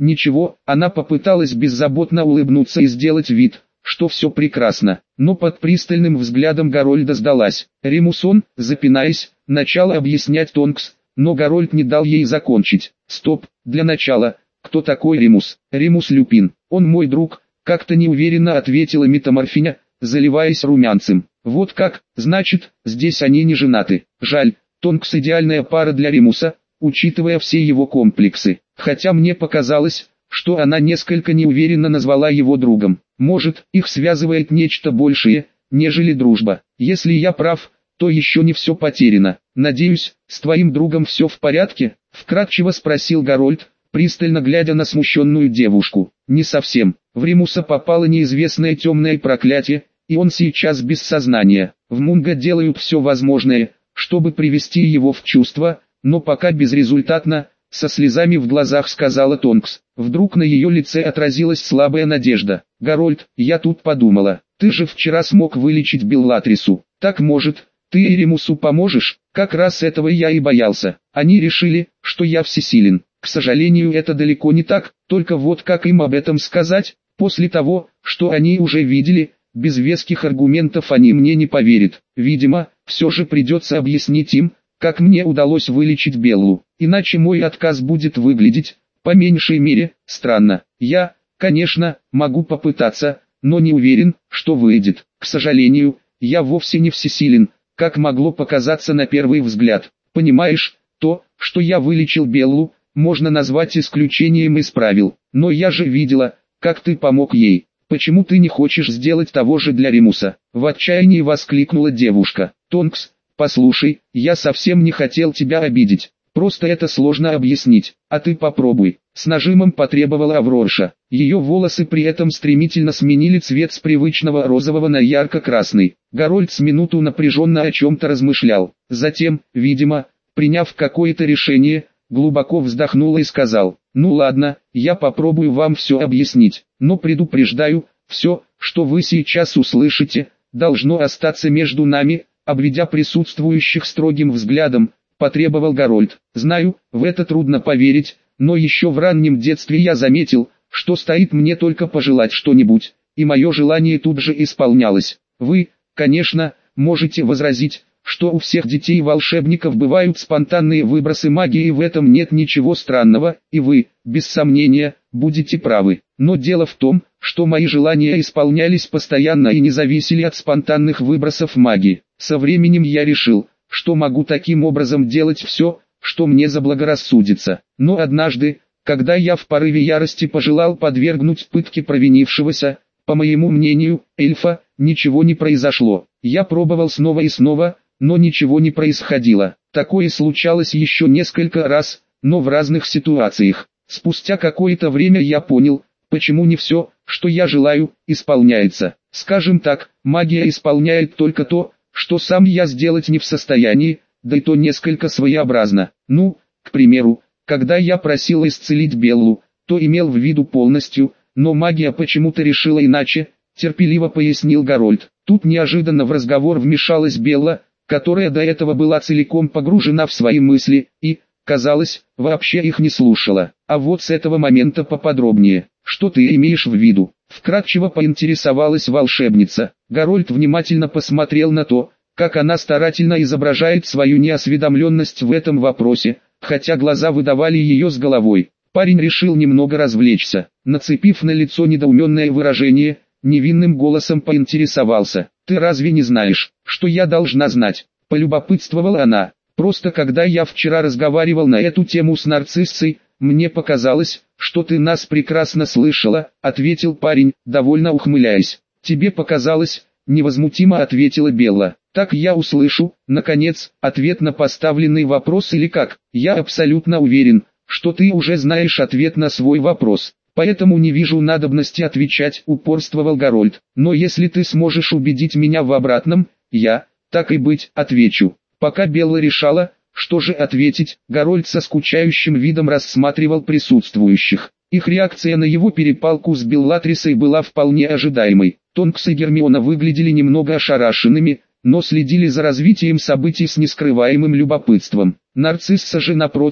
Ничего, она попыталась беззаботно улыбнуться и сделать вид, что все прекрасно, но под пристальным взглядом Гарольда сдалась. Римусон, запинаясь, начал объяснять Тонкс, но Гарольд не дал ей закончить. Стоп, для начала, кто такой Римус? Римус Люпин, он мой друг, как-то неуверенно ответила Метаморфиня, заливаясь румянцем. Вот как, значит, здесь они не женаты. Жаль, Тонкс идеальная пара для Римуса, учитывая все его комплексы. Хотя мне показалось, что она несколько неуверенно назвала его другом. Может, их связывает нечто большее, нежели дружба. Если я прав, то еще не все потеряно. Надеюсь, с твоим другом все в порядке? Вкратчиво спросил Гарольд, пристально глядя на смущенную девушку. Не совсем. В Римуса попало неизвестное темное проклятие, и он сейчас без сознания. В Мунго делают все возможное, чтобы привести его в чувство, но пока безрезультатно, со слезами в глазах сказала Тонкс. Вдруг на ее лице отразилась слабая надежда. Гарольд, я тут подумала, ты же вчера смог вылечить Беллатрису. Так может, ты и Римусу поможешь? Как раз этого я и боялся. Они решили, что я всесилен. К сожалению, это далеко не так, только вот как им об этом сказать, после того, что они уже видели, без веских аргументов они мне не поверят. Видимо, все же придется объяснить им, как мне удалось вылечить Беллу, иначе мой отказ будет выглядеть, по меньшей мере, странно. Я, конечно, могу попытаться, но не уверен, что выйдет. К сожалению, я вовсе не всесилен, как могло показаться на первый взгляд. Понимаешь, то, что я вылечил Беллу, можно назвать исключением из правил, но я же видела, как ты помог ей. Почему ты не хочешь сделать того же для Римуса? В отчаянии воскликнула девушка. Тонкс, послушай, я совсем не хотел тебя обидеть, просто это сложно объяснить, а ты попробуй. С нажимом потребовала Аврорша. Ее волосы при этом стремительно сменили цвет с привычного розового на ярко-красный. Гарольд с минуту напряженно о чем-то размышлял. Затем, видимо, приняв какое-то решение, глубоко вздохнул и сказал: «Ну ладно, я попробую вам все объяснить, но предупреждаю, все, что вы сейчас услышите, должно остаться между нами». Обведя присутствующих строгим взглядом, потребовал Гарольд. «Знаю, в это трудно поверить, но еще в раннем детстве я заметил, что стоит мне только пожелать что-нибудь, и мое желание тут же исполнялось. Вы, конечно, можете возразить, что у всех детей-волшебников бывают спонтанные выбросы магии, и в этом нет ничего странного, и вы, без сомнения, будете правы. Но дело в том, что мои желания исполнялись постоянно и не зависели от спонтанных выбросов магии. Со временем я решил, что могу таким образом делать все, что мне заблагорассудится. Но однажды, когда я в порыве ярости пожелал подвергнуть пытке провинившегося, по моему мнению, эльфа, ничего не произошло. Я пробовал снова и снова, но ничего не происходило. Такое случалось еще несколько раз, но в разных ситуациях. Спустя какое-то время я понял, почему не все, что я желаю, исполняется. Скажем так, магия исполняет только то, что сам я сделать не в состоянии, да и то несколько своеобразно. Ну, к примеру, когда я просил исцелить Беллу, то имел в виду полностью, но магия почему-то решила иначе, терпеливо пояснил Гарольд. Тут неожиданно в разговор вмешалась Белла, которая до этого была целиком погружена в свои мысли, и, казалось, вообще их не слушала. А вот с этого момента поподробнее. Что ты имеешь в виду? Вкратчиво поинтересовалась волшебница. Гарольд внимательно посмотрел на то, как она старательно изображает свою неосведомленность в этом вопросе, хотя глаза выдавали ее с головой. Парень решил немного развлечься. Нацепив на лицо недоуменное выражение, невинным голосом поинтересовался. «Ты разве не знаешь, что я должна знать?» Полюбопытствовала она. «Просто когда я вчера разговаривал на эту тему с нарциссой, мне показалось, что ты нас прекрасно слышала», — ответил парень, довольно ухмыляясь. «Тебе показалось?» — невозмутимо ответила Белла. «Так я услышу, наконец, ответ на поставленный вопрос или как? Я абсолютно уверен, что ты уже знаешь ответ на свой вопрос. Поэтому не вижу надобности отвечать», — упорствовал Гарольд. «Но если ты сможешь убедить меня в обратном, я, так и быть, отвечу». Пока Белла решала, что же ответить, Гарольд со скучающим видом рассматривал присутствующих. Их реакция на его перепалку с Беллатрисой была вполне ожидаемой. Тонкс и Гермиона выглядели немного ошарашенными, но следили за развитием событий с нескрываемым любопытством. Нарцисса же, напротив,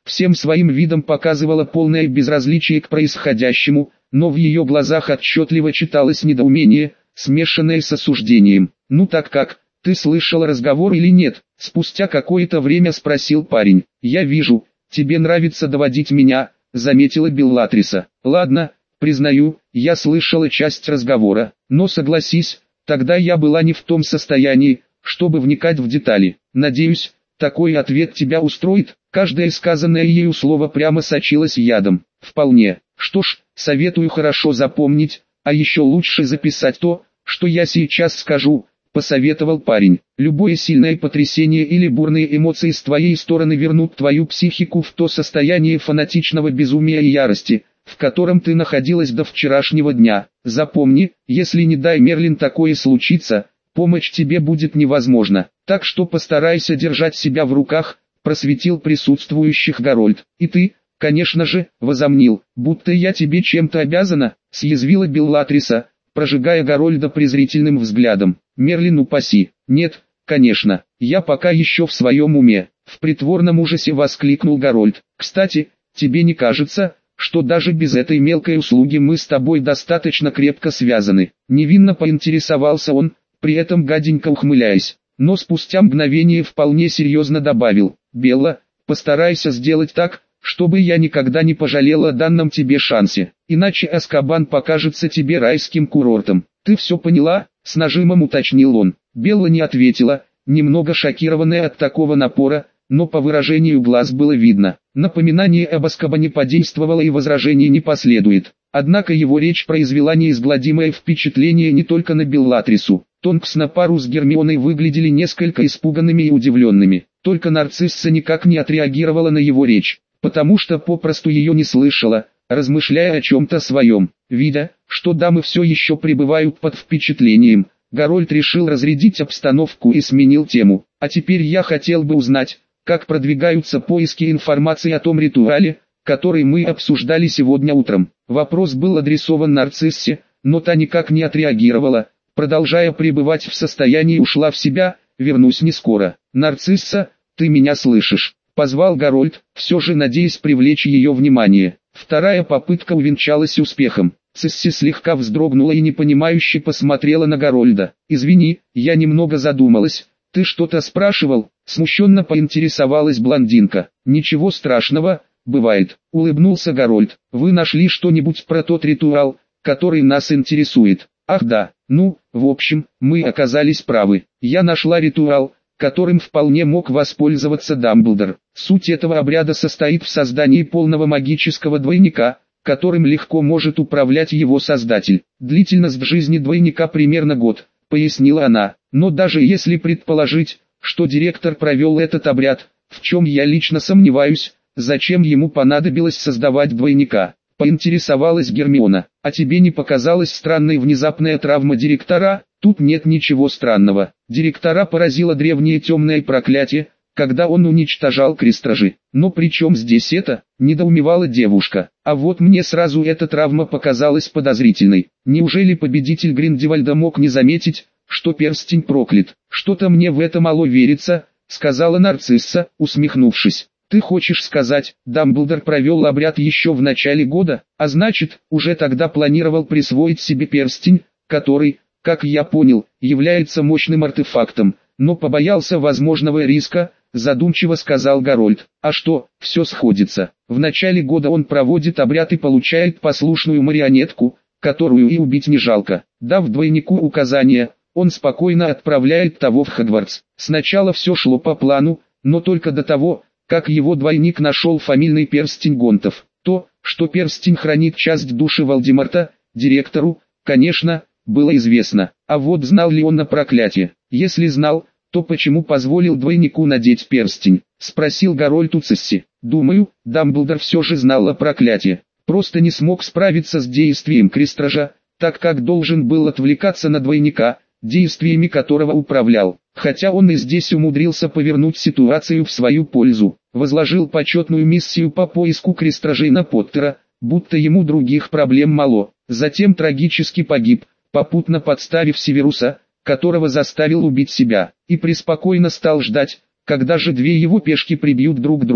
всем своим видом показывала полное безразличие к происходящему, но в ее глазах отчетливо читалось недоумение, смешанное с осуждением. «Ну так как, ты слышал разговор или нет?» — спустя какое-то время спросил парень. «Я вижу, тебе нравится доводить меня», — заметила Беллатриса. «Ладно, признаю, я слышала часть разговора, но согласись, тогда я была не в том состоянии, чтобы вникать в детали. Надеюсь, такой ответ тебя устроит?» Каждое сказанное ею слово прямо сочилось ядом. «Вполне. Что ж, советую хорошо запомнить, а еще лучше записать то, что я сейчас скажу», — посоветовал парень. «Любое сильное потрясение или бурные эмоции с твоей стороны вернут твою психику в то состояние фанатичного безумия и ярости, в котором ты находилась до вчерашнего дня. Запомни, если не дай Мерлин такое случится, помочь тебе будет невозможно. Так что постарайся держать себя в руках», — просветил присутствующих Гарольд. «И ты, конечно же, возомнил, будто я тебе чем-то обязана», — съязвила Беллатриса, прожигая Гарольда презрительным взглядом. «Мерлин упаси». «Нет, конечно, я пока еще в своем уме», — в притворном ужасе воскликнул Гарольд. «Кстати, тебе не кажется, что даже без этой мелкой услуги мы с тобой достаточно крепко связаны?» Невинно поинтересовался он, при этом гаденько ухмыляясь. Но спустя мгновение вполне серьезно добавил: «Белла, постарайся сделать так, чтобы я никогда не пожалела о данном тебе шансе, иначе Азкабан покажется тебе райским курортом. Ты все поняла?» — с нажимом уточнил он. Белла не ответила, немного шокированная от такого напора, но по выражению глаз было видно. Напоминание об Азкабане подействовало и возражений не последует. Однако его речь произвела неизгладимое впечатление не только на Беллатрису. Тонкс на пару с Гермионой выглядели несколько испуганными и удивленными. Только Нарцисса никак не отреагировала на его речь, потому что попросту ее не слышала, размышляя о чем-то своем. Видя, что дамы все еще пребывают под впечатлением, Гарольд решил разрядить обстановку и сменил тему. «А теперь я хотел бы узнать, как продвигаются поиски информации о том ритуале, который мы обсуждали сегодня утром». Вопрос был адресован Нарциссе, но та никак не отреагировала, продолжая пребывать в состоянии «ушла в себя, вернусь не скоро». «Нарцисса, ты меня слышишь?» — позвал Гарольд, все же надеясь привлечь ее внимание. Вторая попытка увенчалась успехом. Цисси слегка вздрогнула и непонимающе посмотрела на Гарольда. «Извини, я немного задумалась. Ты что-то спрашивал?» — смущенно поинтересовалась блондинка. «Ничего страшного, бывает», — улыбнулся Гарольд. «Вы нашли что-нибудь про тот ритуал, который нас интересует?» «Ах да, ну, в общем, мы оказались правы. Я нашла ритуал, которым вполне мог воспользоваться Дамблдор. Суть этого обряда состоит в создании полного магического двойника, которым легко может управлять его создатель. Длительность жизни двойника примерно год», — пояснила она. «Но даже если предположить, что директор провел этот обряд, в чем я лично сомневаюсь, зачем ему понадобилось создавать двойника?» — поинтересовалась Гермиона. «А тебе не показалась странной внезапная травма директора?» «Тут нет ничего странного. Директора поразило древнее темное проклятие, когда он уничтожал крестражи. Но при чем здесь это?» — недоумевала девушка. «А вот мне сразу эта травма показалась подозрительной. Неужели победитель Гриндевальда мог не заметить, что перстень проклят?» «Что-то мне в это мало верится», — сказала Нарцисса, усмехнувшись. «Ты хочешь сказать, Дамблдор провел обряд еще в начале года, а значит, уже тогда планировал присвоить себе перстень, который, как я понял, является мощным артефактом, но побоялся возможного риска», — задумчиво сказал Гарольд. «А что, все сходится. В начале года он проводит обряд и получает послушную марионетку, которую и убить не жалко. Дав двойнику указания, он спокойно отправляет того в Хогвартс. Сначала все шло по плану, но только до того, как его двойник нашел фамильный перстень Гонтов. То, что перстень хранит часть души Волдеморта, директору, конечно, было известно. А вот знал ли он о проклятии? Если знал, то почему позволил двойнику надеть перстень?» — спросил Гарольд у Цисси. «Думаю, Дамблдор все же знал о проклятии. Просто не смог справиться с действием крестража, так как должен был отвлекаться на двойника, действиями которого управлял. Хотя он и здесь умудрился повернуть ситуацию в свою пользу. Возложил почетную миссию по поиску крестражей на Поттера, будто ему других проблем мало. Затем трагически погиб, попутно подставив Северуса, которого заставил убить себя, и преспокойно стал ждать, когда же две его пешки прибьют друг друга,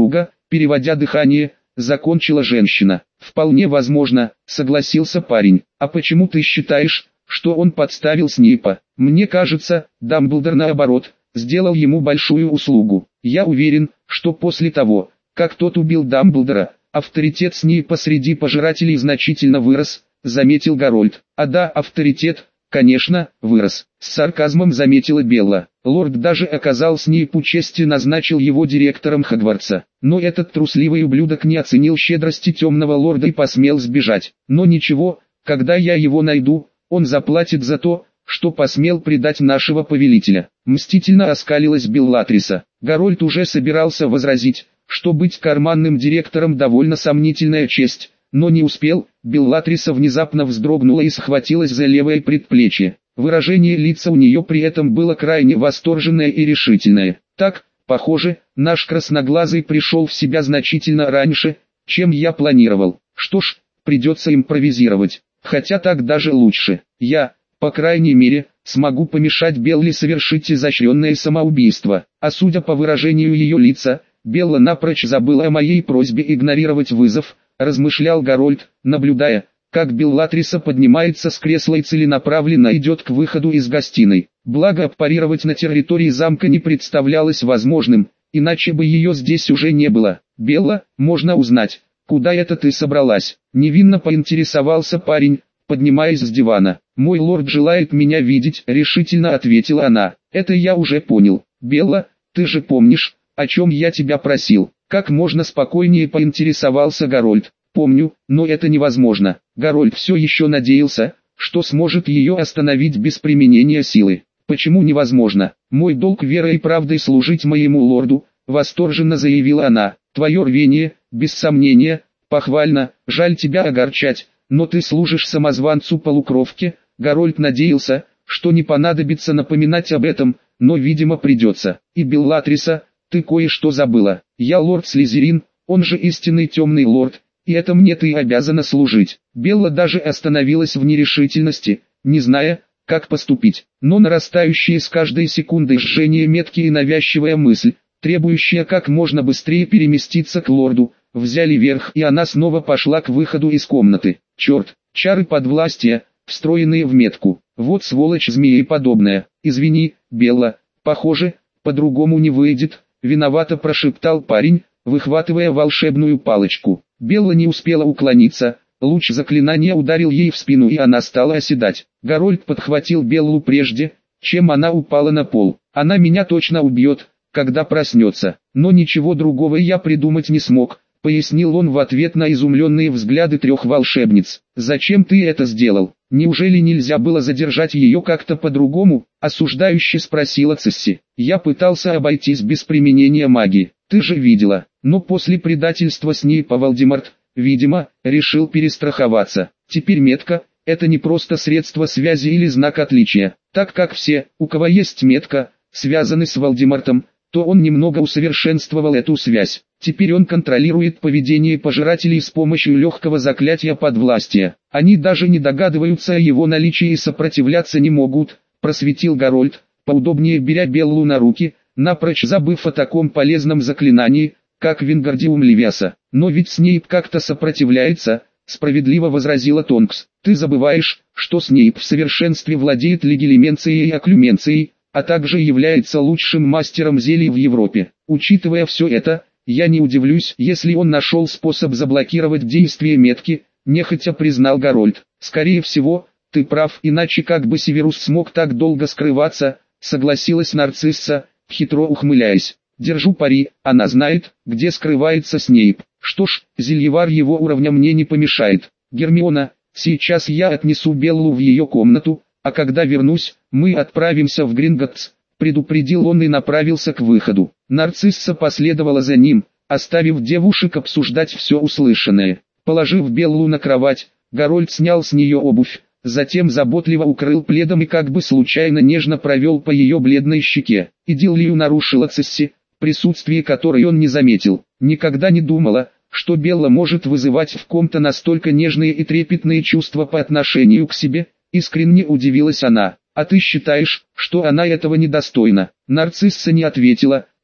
переводя дыхание, закончила женщина. Вполне возможно, согласился парень. А почему ты считаешь, что он подставил Снейпа? Мне кажется, Дамблдор наоборот, сделал ему большую услугу. Я уверен, что после того, как тот убил Дамблдора, авторитет Снейпа среди пожирателей значительно вырос, заметил Гарольд. А да, авторитет, конечно, вырос. С сарказмом заметила Белла. Лорд даже оказал Снейпу честь и назначил его директором Хогвартса. Но этот трусливый ублюдок не оценил щедрости темного лорда и посмел сбежать. Но ничего, когда я его найду, он заплатит за то, что посмел предать нашего повелителя. Мстительно оскалилась Беллатриса. Гарольд уже собирался возразить, что быть карманным директором довольно сомнительная честь, но не успел. Беллатриса внезапно вздрогнула и схватилась за левое предплечье. Выражение лица у нее при этом было крайне восторженное и решительное. Так, похоже, наш красноглазый пришел в себя значительно раньше, чем я планировал. Что ж, придется импровизировать. Хотя так даже лучше. Я, по крайней мере, смогу помешать Белле совершить изощренное самоубийство. А судя по выражению ее лица, Белла напрочь забыла о моей просьбе игнорировать вызов, размышлял Гарольд, наблюдая, как Беллатриса поднимается с кресла и целенаправленно идет к выходу из гостиной. Благо парировать на территории замка не представлялось возможным, иначе бы ее здесь уже не было. «Белла, можно узнать, куда это ты собралась?» Невинно поинтересовался парень, поднимаясь с дивана. «Мой лорд желает меня видеть», — решительно ответила она. «Это я уже понял. Белла, ты же помнишь, о чем я тебя просил?» Как можно спокойнее поинтересовался Гарольд. «Помню, но это невозможно». Гарольд все еще надеялся, что сможет ее остановить без применения силы. «Почему невозможно? Мой долг верой и правдой служить моему лорду», — восторженно заявила она. «Твое рвение, без сомнения, похвально, жаль тебя огорчать, но ты служишь самозванцу-полукровке». Гарольд надеялся, что не понадобится напоминать об этом, но видимо придется. «И Беллатриса, ты кое-что забыла. Я лорд Слизерин, он же истинный темный лорд, и это мне ты обязана служить». Белла даже остановилась в нерешительности, не зная, как поступить. Но нарастающее с каждой секундой жжение метки и навязчивая мысль, требующая как можно быстрее переместиться к лорду, взяли верх, и она снова пошла к выходу из комнаты. Черт, чары подвластия, встроенные в метку. Вот сволочь змееподобная. «Извини, Белла, похоже, по-другому не выйдет», — виновато прошептал парень, выхватывая волшебную палочку. Белла не успела уклониться, луч заклинания ударил ей в спину, и она стала оседать. Гарольд подхватил Беллу прежде, чем она упала на пол. «Она меня точно убьет, когда проснется, но ничего другого я придумать не смог», — пояснил он в ответ на изумленные взгляды трех волшебниц. «Зачем ты это сделал? Неужели нельзя было задержать ее как-то по-другому?» — осуждающе спросила Цесси. «Я пытался обойтись без применения магии, ты же видела, но после предательства Снейпа Волдеморт, видимо, решил перестраховаться. Теперь метка — это не просто средство связи или знак отличия, так как все, у кого есть метка, связаны с Волдемортом, то он немного усовершенствовал эту связь. Теперь он контролирует поведение пожирателей с помощью легкого заклятия подвластия. Они даже не догадываются о его наличии и сопротивляться не могут», — просветил Гарольд, поудобнее беря Беллу на руки, напрочь забыв о таком полезном заклинании, как Вингардиум Левиаса. «Но ведь Снейп как-то сопротивляется», — справедливо возразила Тонкс. «Ты забываешь, что Снейп в совершенстве владеет легилименцией и окклюменцией, а также является лучшим мастером зелий в Европе. Учитывая все это, я не удивлюсь, если он нашел способ заблокировать действие метки», — нехотя признал Гарольд. «Скорее всего, ты прав, иначе как бы Северус смог так долго скрываться», — согласилась Нарцисса, хитро ухмыляясь. «Держу пари, она знает, где скрывается Снейп. Что ж, зельевар его уровня мне не помешает. Гермиона, сейчас я отнесу Беллу в ее комнату, а когда вернусь, мы отправимся в Гринготтс», — предупредил он и направился к выходу. Нарцисса последовала за ним, оставив девушек обсуждать все услышанное. Положив Беллу на кровать, Гарольд снял с нее обувь, затем заботливо укрыл пледом и как бы случайно нежно провел по ее бледной щеке. Идиллию нарушила Цесси, присутствие которой он не заметил. Никогда не думала, что Белла может вызывать в ком-то настолько нежные и трепетные чувства по отношению к себе. Искренне удивилась она. «А ты считаешь, что она этого недостойна?» Нарцисса не ответила,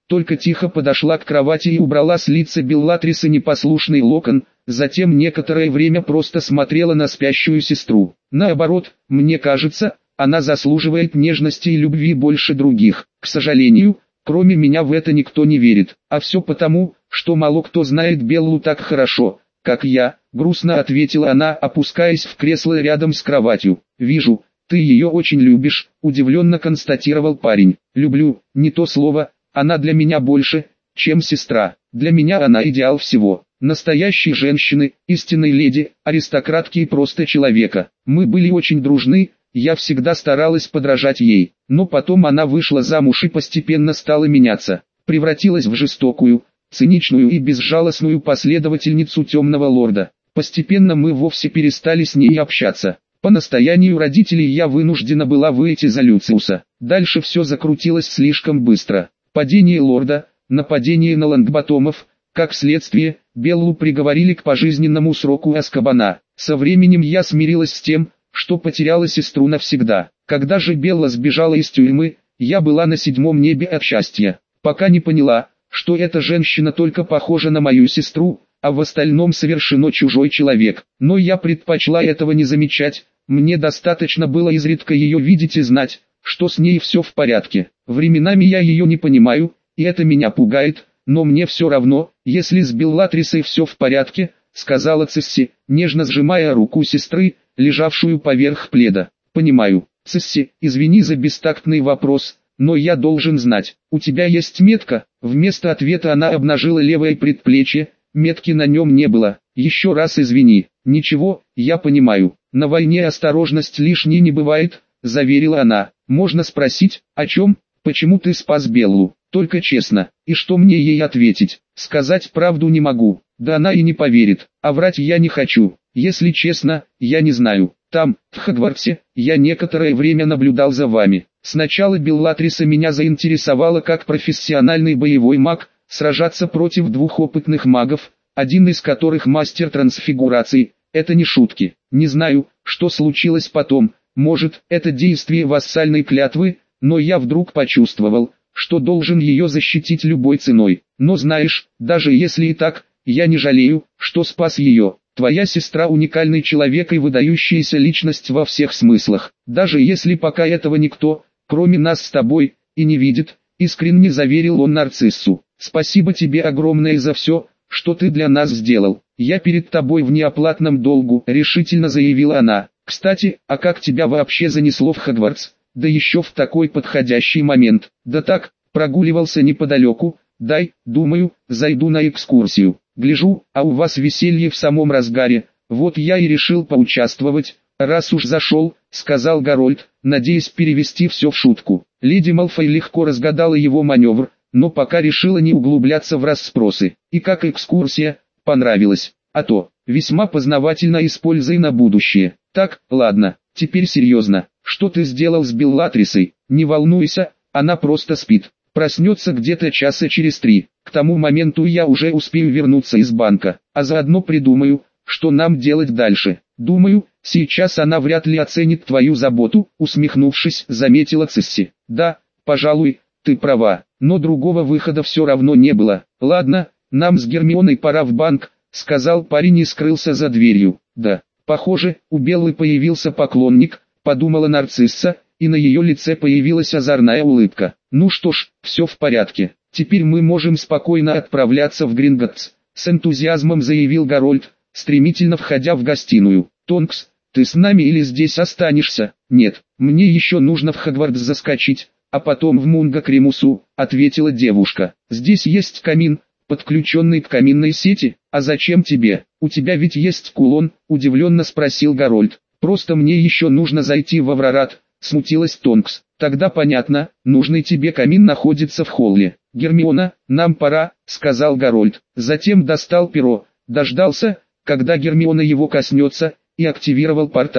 только тихо подошла к кровати и убрала с лица Беллатрисы непослушный локон, затем некоторое время просто смотрела на спящую сестру. Наоборот, мне кажется, она заслуживает нежности и любви больше других. К сожалению, кроме меня в это никто не верит, а все потому, что мало кто знает Беллу так хорошо, как я, грустно ответила она, опускаясь в кресло рядом с кроватью. Вижу, ты ее очень любишь, удивленно констатировал парень. Люблю, не то слово, она для меня больше, чем сестра. Для меня она идеал всего. Настоящей женщины, истинной леди, аристократки и просто человека. Мы были очень дружны, я всегда старалась подражать ей. Но потом она вышла замуж и постепенно стала меняться. Превратилась в жестокую, циничную и безжалостную последовательницу темного лорда. Постепенно мы вовсе перестали с ней общаться. По настоянию родителей я вынуждена была выйти за Люциуса. Дальше все закрутилось слишком быстро. Падение лорда, нападение на Лонгботомов, как следствие, Беллу приговорили к пожизненному сроку Азкабана. Со временем я смирилась с тем, что потеряла сестру навсегда. Когда же Белла сбежала из тюрьмы, я была на седьмом небе от счастья. Пока не поняла, что эта женщина только похожа на мою сестру, а в остальном совершенно чужой человек. Но я предпочла этого не замечать, мне достаточно было изредка ее видеть и знать, что с ней все в порядке. Временами я ее не понимаю, и это меня пугает, но мне все равно, если с Беллатрисой все в порядке, сказала Цисси, нежно сжимая руку сестры, лежавшую поверх пледа. Понимаю, Цисси, извини за бестактный вопрос, но я должен знать, у тебя есть метка? Вместо ответа она обнажила левое предплечье, метки на нем не было. Еще раз извини. Ничего, я понимаю, на войне осторожность лишней не бывает, заверила она. Можно спросить, о чем? Почему ты спас Беллу? Только честно. И что мне ей ответить? Сказать правду не могу. Да она и не поверит. А врать я не хочу. Если честно, я не знаю. Там, в Хогвартсе, я некоторое время наблюдал за вами. Сначала Беллатриса меня заинтересовала как профессиональный боевой маг, сражаться против двух опытных магов, один из которых мастер трансфигурации. Это не шутки. Не знаю, что случилось потом, может, это действие вассальной клятвы, но я вдруг почувствовал, что должен ее защитить любой ценой. Но знаешь, даже если и так, я не жалею, что спас ее. Твоя сестра уникальный человек и выдающаяся личность во всех смыслах. Даже если пока этого никто, кроме нас с тобой, и не видит, искренне заверил он Нарциссу. Спасибо тебе огромное за все, что ты для нас сделал. Я перед тобой в неоплатном долгу, решительно заявила она. Кстати, а как тебя вообще занесло в Хогвартс? Да еще в такой подходящий момент. Да так, прогуливался неподалеку. Дай, думаю, зайду на экскурсию. Гляжу, а у вас веселье в самом разгаре. Вот я и решил поучаствовать. Раз уж зашел, сказал Гарольд, надеясь перевести все в шутку. Леди Малфой легко разгадала его маневр, но пока решила не углубляться в расспросы. И как экскурсия, понравилось. А то, весьма познавательно, используй на будущее. Так, ладно, теперь серьезно. Что ты сделал с Беллатрисой? Не волнуйся, она просто спит. Проснется где-то часа через три. К тому моменту я уже успею вернуться из банка, а заодно придумаю, что нам делать дальше. Думаю, сейчас она вряд ли оценит твою заботу, усмехнувшись, заметила Цисси. Да, пожалуй, ты права, но другого выхода все равно не было. Ладно, нам с Гермионой пора в банк, сказал парень и скрылся за дверью. Да, похоже, у Беллы появился поклонник, подумала Нарцисса, и на ее лице появилась озорная улыбка. Ну что ж, все в порядке. Теперь мы можем спокойно отправляться в Гринготтс, с энтузиазмом заявил Гарольд, стремительно входя в гостиную. Тонкс, ты с нами или здесь останешься? Нет, мне еще нужно в Хогвартс заскочить, а потом в Мунго-Кремусу, ответила девушка. Здесь есть камин, подключенный к каминной сети. А зачем тебе? У тебя ведь есть кулон, удивленно спросил Гарольд. Просто мне еще нужно зайти в Аврорат, смутилась Тонкс. Тогда понятно, нужный тебе камин находится в холле. Гермиона, нам пора, сказал Гарольд. Затем достал перо, дождался, когда Гермиона его коснется, и активировал портал.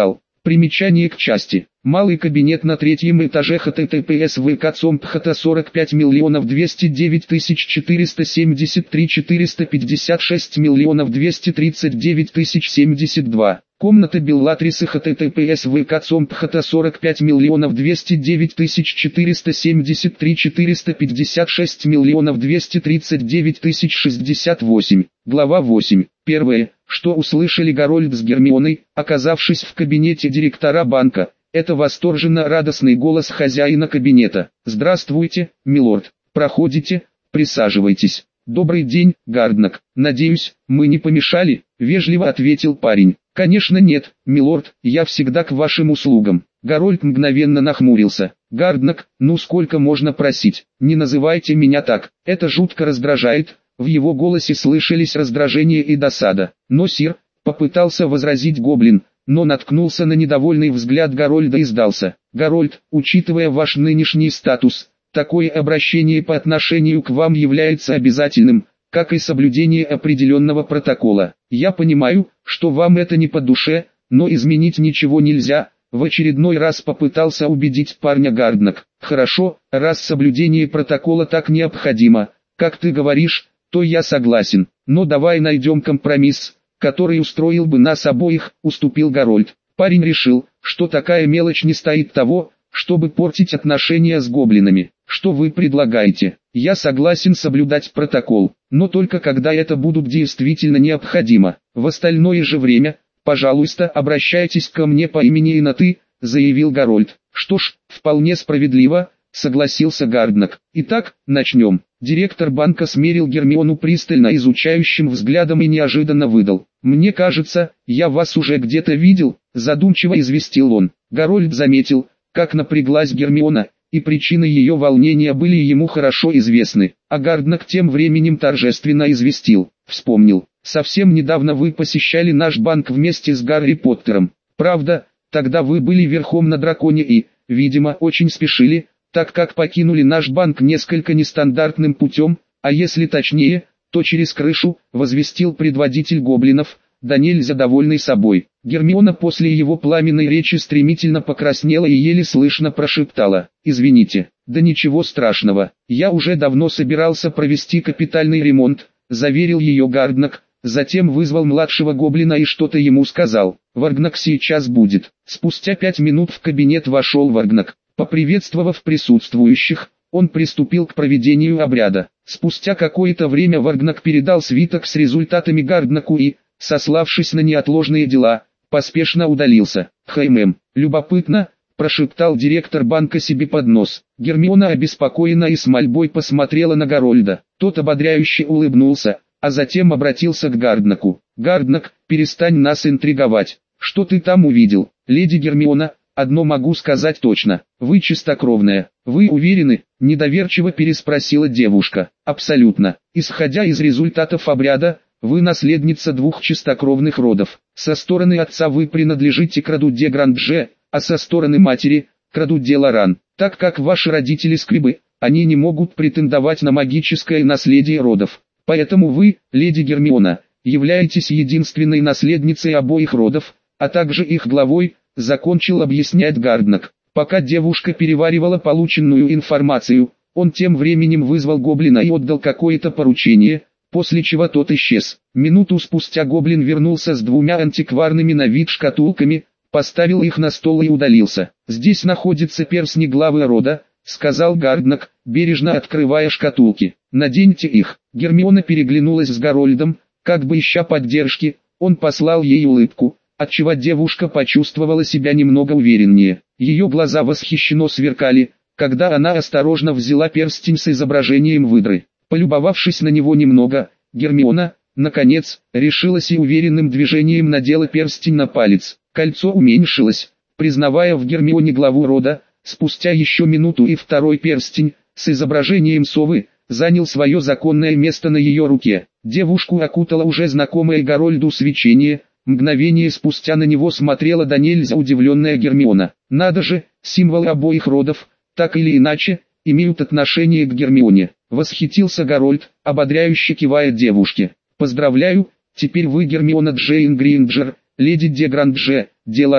Примечание к части. Малый кабинет на третьем этаже https vk.com пхта сорок пять миллионов двести девять тысяч четыреста семьдесят три четыреста пятьдесят шесть миллионов двести тридцать девять тысяч семьдесят два. Комната Беллатрисы https vk.com пхта сорок пять миллионов двести девять тысяч четыреста семьдесят три четыреста пятьдесят шесть миллионов двести тридцать девять тысяч шестьдесят восемь. Глава восемь. Первое, что услышали Гарольд с Гермионой, оказавшись в кабинете директора банка, это восторженно-радостный голос хозяина кабинета. «Здравствуйте, милорд. Проходите, присаживайтесь». «Добрый день, Гарднак. Надеюсь, мы не помешали?» – вежливо ответил парень. «Конечно нет, милорд, я всегда к вашим услугам». Гарольд мгновенно нахмурился. «Гарднак, ну сколько можно просить? Не называйте меня так, это жутко раздражает». В его голосе слышались раздражение и досада. «Но, сир», — попытался возразить гоблин, но наткнулся на недовольный взгляд Гарольда и сдался. «Гарольд, учитывая ваш нынешний статус, такое обращение по отношению к вам является обязательным, как и соблюдение определенного протокола. Я понимаю, что вам это не по душе, но изменить ничего нельзя», — в очередной раз попытался убедить парня Гарднак. «Хорошо, раз соблюдение протокола так необходимо, как ты говоришь, то я согласен, но давай найдем компромисс, который устроил бы нас обоих», — уступил Гарольд. Парень решил, что такая мелочь не стоит того, чтобы портить отношения с гоблинами. «Что вы предлагаете? Я согласен соблюдать протокол, но только когда это будет действительно необходимо. В остальное же время, пожалуйста, обращайтесь ко мне по имени и на «ты», — заявил Гарольд. «Что ж, вполне справедливо», — согласился Гарднак. «Итак, начнем». Директор банка смерил Гермиону пристально изучающим взглядом и неожиданно выдал. «Мне кажется, я вас уже где-то видел», — задумчиво известил он. Гарольд заметил, как напряглась Гермиона, и причины ее волнения были ему хорошо известны. А Гарднак тем временем торжественно известил. «Вспомнил, совсем недавно вы посещали наш банк вместе с Гарри Поттером. Правда, тогда вы были верхом на драконе и, видимо, очень спешили, так как покинули наш банк несколько нестандартным путем, а если точнее, то через крышу», — возвестил предводитель гоблинов, да нельзя довольный собой. Гермиона после его пламенной речи стремительно покраснела и еле слышно прошептала: «Извините». «Да ничего страшного, я уже давно собирался провести капитальный ремонт», — заверил ее Гарднак, затем вызвал младшего гоблина и что-то ему сказал. «Варгнак сейчас будет». Спустя пять минут в кабинет вошел Варгнак. Поприветствовав присутствующих, он приступил к проведению обряда. Спустя какое-то время Варгнак передал свиток с результатами Гарднаку и, сославшись на неотложные дела, поспешно удалился. «Хм, любопытно», — прошептал директор банка себе под нос. Гермиона обеспокоенно и с мольбой посмотрела на Гарольда. Тот ободряюще улыбнулся, а затем обратился к Гарднаку. «Гарднак, перестань нас интриговать. Что ты там увидел?» «Леди Гермиона, одно могу сказать точно, вы чистокровная». «Вы уверены?» – недоверчиво переспросила девушка. «Абсолютно. Исходя из результатов обряда, вы наследница двух чистокровных родов. Со стороны отца вы принадлежите к роду де Грандже, а со стороны матери – к роду де Лоран. Так как ваши родители скрибы, они не могут претендовать на магическое наследие родов. Поэтому вы, леди Гермиона, являетесь единственной наследницей обоих родов, а также их главой», — закончил объяснять Гарднак. Пока девушка переваривала полученную информацию, он тем временем вызвал гоблина и отдал какое-то поручение, после чего тот исчез. Минуту спустя гоблин вернулся с двумя антикварными на вид шкатулками, поставил их на стол и удалился. «Здесь находятся перстни главы рода», — сказал Гарднак, бережно открывая шкатулки. «Наденьте их». Гермиона переглянулась с Гарольдом, как бы ища поддержки, он послал ей улыбку, отчего девушка почувствовала себя немного увереннее. Ее глаза восхищенно сверкали, когда она осторожно взяла перстень с изображением выдры. Полюбовавшись на него немного, Гермиона, наконец, решилась и уверенным движением надела перстень на палец. Кольцо уменьшилось, признавая в Гермионе главу рода. Спустя еще минуту и второй перстень, с изображением совы, занял свое законное место на ее руке. Девушку окутала уже знакомое Гарольду свечение. Мгновение спустя на него смотрела до нельзя удивленная Гермиона. «Надо же, символы обоих родов, так или иначе, имеют отношение к Гермионе», — восхитился Гарольд, ободряюще кивая девушке. «Поздравляю, теперь вы Гермиона Джейн Гринджер, леди де Грандже, де Лоран.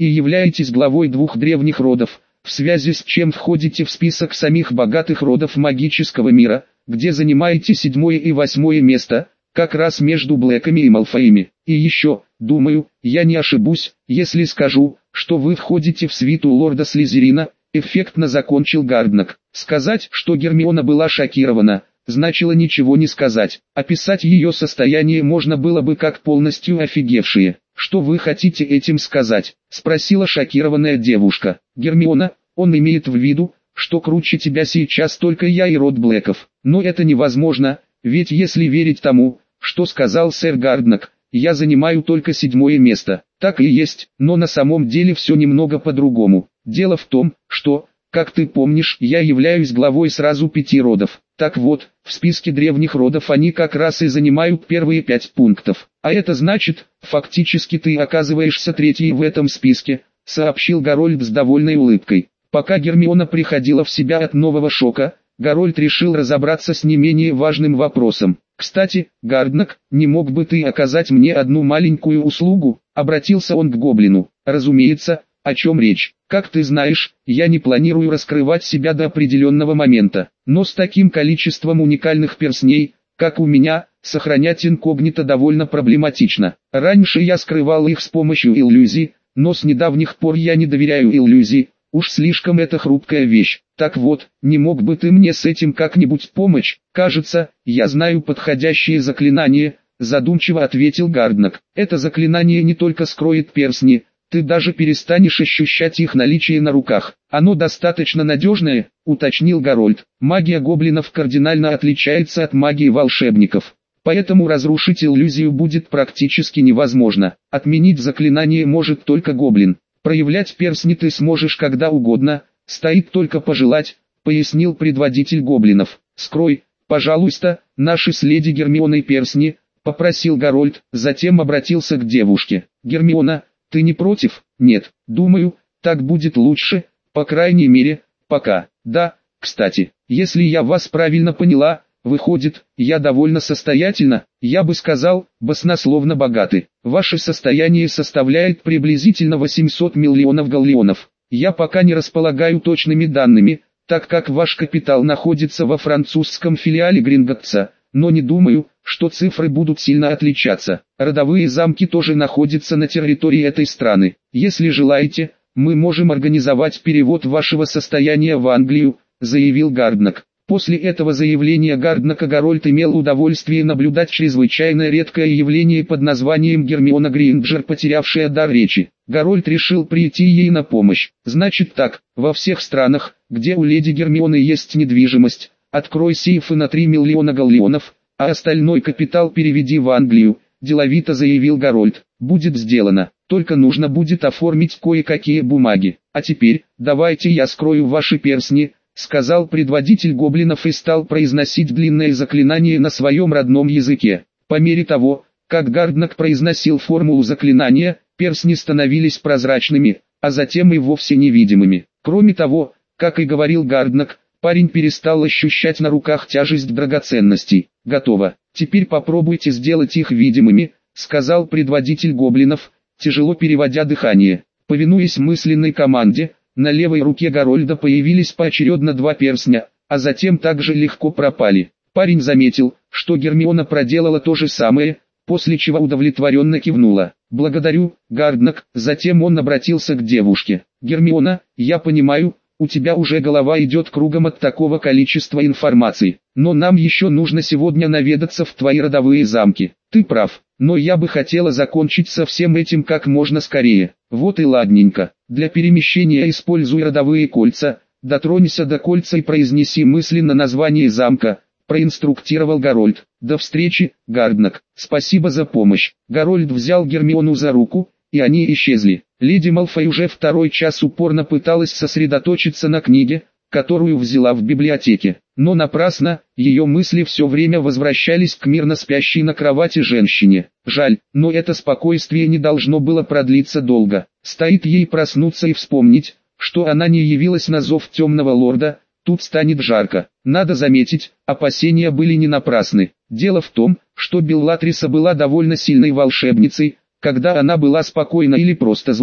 и являетесь главой двух древних родов, в связи с чем входите в список самих богатых родов магического мира, где занимаете седьмое и восьмое место, как раз между Блэками и Малфоями. И еще, думаю, я не ошибусь, если скажу, что вы входите в свиту лорда Слизерина, эффектно закончил Гарднак. Сказать, что Гермиона была шокирована, значило ничего не сказать. Описать ее состояние можно было бы как полностью офигевшие. «Что вы хотите этим сказать?» – спросила шокированная девушка. «Гермиона, он имеет в виду, что круче тебя сейчас только я и род Блэков. Но это невозможно, ведь если верить тому, что сказал сэр Гарднак, я занимаю только седьмое место». Так и есть, но на самом деле все немного по-другому. Дело в том, что, как ты помнишь, я являюсь главой сразу пяти родов. Так вот, в списке древних родов они как раз и занимают первые пять пунктов. А это значит, фактически ты оказываешься третьей в этом списке, сообщил Гарольд с довольной улыбкой. Пока Гермиона приходила в себя от нового шока, Гарольд решил разобраться с не менее важным вопросом. «Кстати, Гарднак, не мог бы ты оказать мне одну маленькую услугу?» — обратился он к гоблину. «Разумеется, о чем речь? Как ты знаешь, я не планирую раскрывать себя до определенного момента, но с таким количеством уникальных перстней, как у меня, сохранять инкогнито довольно проблематично. Раньше я скрывал их с помощью иллюзий, но с недавних пор я не доверяю иллюзий, уж слишком это хрупкая вещь. Так вот, не мог бы ты мне с этим как-нибудь помочь? Кажется, я знаю подходящее заклинание», — задумчиво ответил Гарднак. «Это заклинание не только скроет перстни, ты даже перестанешь ощущать их наличие на руках. Оно достаточно надежное», — уточнил Гарольд. «Магия гоблинов кардинально отличается от магии волшебников. Поэтому разрушить иллюзию будет практически невозможно. Отменить заклинание может только гоблин. Проявлять перстни ты сможешь когда угодно, стоит только пожелать», — пояснил предводитель гоблинов. «Скрой, пожалуйста, наши с леди Гермионой перстни», — попросил Гарольд, затем обратился к девушке. «Гермиона, ты не против?» «Нет, думаю, так будет лучше, по крайней мере, пока. Да, кстати, если я вас правильно поняла, выходит, я довольно состоятельна, я бы сказал, баснословно богаты. Ваше состояние составляет приблизительно восемьсот миллионов галлеонов. Я пока не располагаю точными данными, так как ваш капитал находится во французском филиале Гринготтса, но не думаю, что цифры будут сильно отличаться. Родовые замки тоже находятся на территории этой страны. Если желаете, мы можем организовать перевод вашего состояния в Англию», — заявил Гарднак. После этого заявления Гарднака Гарольд имел удовольствие наблюдать чрезвычайно редкое явление под названием Гермиона Грейнджер, потерявшая дар речи. Гарольд решил прийти ей на помощь. «Значит так, во всех странах, где у леди Гермионы есть недвижимость, открой сейфы на три миллиона галлеонов, а остальной капитал переведи в Англию», — деловито заявил Гарольд. «Будет сделано, только нужно будет оформить кое-какие бумаги. А теперь, давайте я скрою ваши перстни», — сказал предводитель гоблинов и стал произносить длинное заклинание на своем родном языке. По мере того, как Гарднак произносил формулу заклинания, перстни становились прозрачными, а затем и вовсе невидимыми. Кроме того, как и говорил Гарднак, парень перестал ощущать на руках тяжесть драгоценностей. «Готово. Теперь попробуйте сделать их видимыми», — сказал предводитель гоблинов, тяжело переводя дыхание. Повинуясь мысленной команде, на левой руке Гарольда появились поочередно два перстня, а затем также легко пропали. Парень заметил, что Гермиона проделала то же самое, после чего удовлетворенно кивнула. «Благодарю, Гарднак». Затем он обратился к девушке. «Гермиона, я понимаю, у тебя уже голова идет кругом от такого количества информации, но нам еще нужно сегодня наведаться в твои родовые замки. Ты прав, но я бы хотела закончить со всем этим как можно скорее. Вот и ладненько. Для перемещения используй родовые кольца, дотронься до кольца и произнеси мысленно название замка», — проинструктировал Гарольд. «До встречи, Гарднак. Спасибо за помощь». Гарольд взял Гермиону за руку, и они исчезли. Леди Малфой уже второй час упорно пыталась сосредоточиться на книге, которую взяла в библиотеке. Но напрасно, ее мысли все время возвращались к мирно спящей на кровати женщине. Жаль, но это спокойствие не должно было продлиться долго. Стоит ей проснуться и вспомнить, что она не явилась на зов темного лорда, тут станет жарко. Надо заметить, опасения были не напрасны. Дело в том, что Беллатриса была довольно сильной волшебницей, когда она была спокойна или просто зла,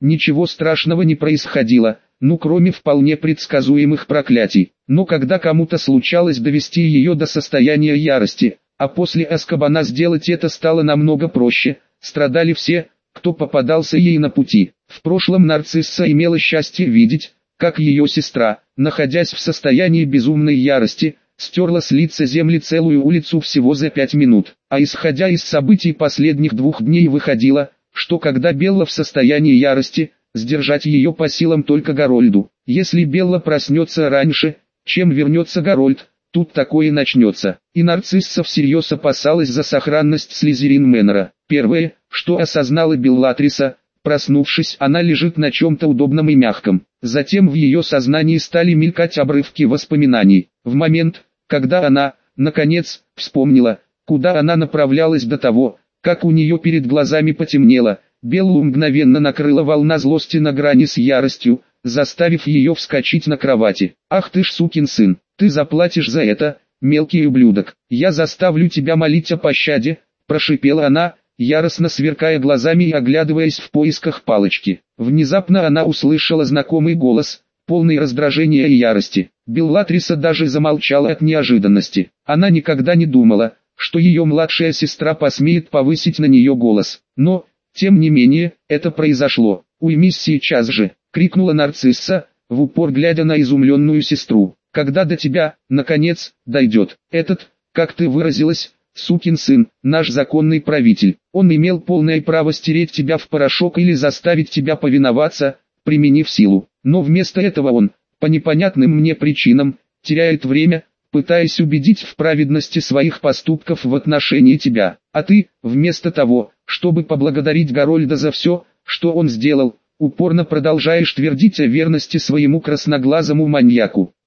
ничего страшного не происходило, ну кроме вполне предсказуемых проклятий. Но когда кому-то случалось довести ее до состояния ярости, а после Азкабана сделать это стало намного проще, страдали все, кто попадался ей на пути. В прошлом Нарцисса имела счастье видеть, как ее сестра, находясь в состоянии безумной ярости, стерла с лица земли целую улицу всего за пять минут. А исходя из событий последних двух дней выходило, что когда Белла в состоянии ярости, сдержать ее по силам только Гарольду. Если Белла проснется раньше, чем вернется Гарольд, тут такое начнется. И Нарцисса всерьез опасалась за сохранность Слизерин Мэннера. Первое, что осознала Беллатриса, проснувшись, она лежит на чем-то удобном и мягком. Затем в ее сознании стали мелькать обрывки воспоминаний. В момент, когда она, наконец, вспомнила, куда она направлялась до того, как у нее перед глазами потемнело, Беллу мгновенно накрыла волна злости на грани с яростью, заставив ее вскочить на кровати. «Ах ты ж сукин сын, ты заплатишь за это, мелкий ублюдок, я заставлю тебя молить о пощаде», прошипела она, яростно сверкая глазами и оглядываясь в поисках палочки. Внезапно она услышала знакомый голос, полный раздражения и ярости. Беллатриса даже замолчала от неожиданности. Она никогда не думала, что ее младшая сестра посмеет повысить на нее голос. Но, тем не менее, это произошло. «Уймись сейчас же!» — крикнула Нарцисса, в упор глядя на изумленную сестру. «Когда до тебя, наконец, дойдет этот, как ты выразилась, сукин сын, наш законный правитель. Он имел полное право стереть тебя в порошок или заставить тебя повиноваться, применив силу. Но вместо этого он, по непонятным мне причинам, теряет время, пытаясь убедить в праведности своих поступков в отношении тебя. А ты, вместо того, чтобы поблагодарить Гарольда за все, что он сделал, упорно продолжаешь твердить о верности своему красноглазому маньяку.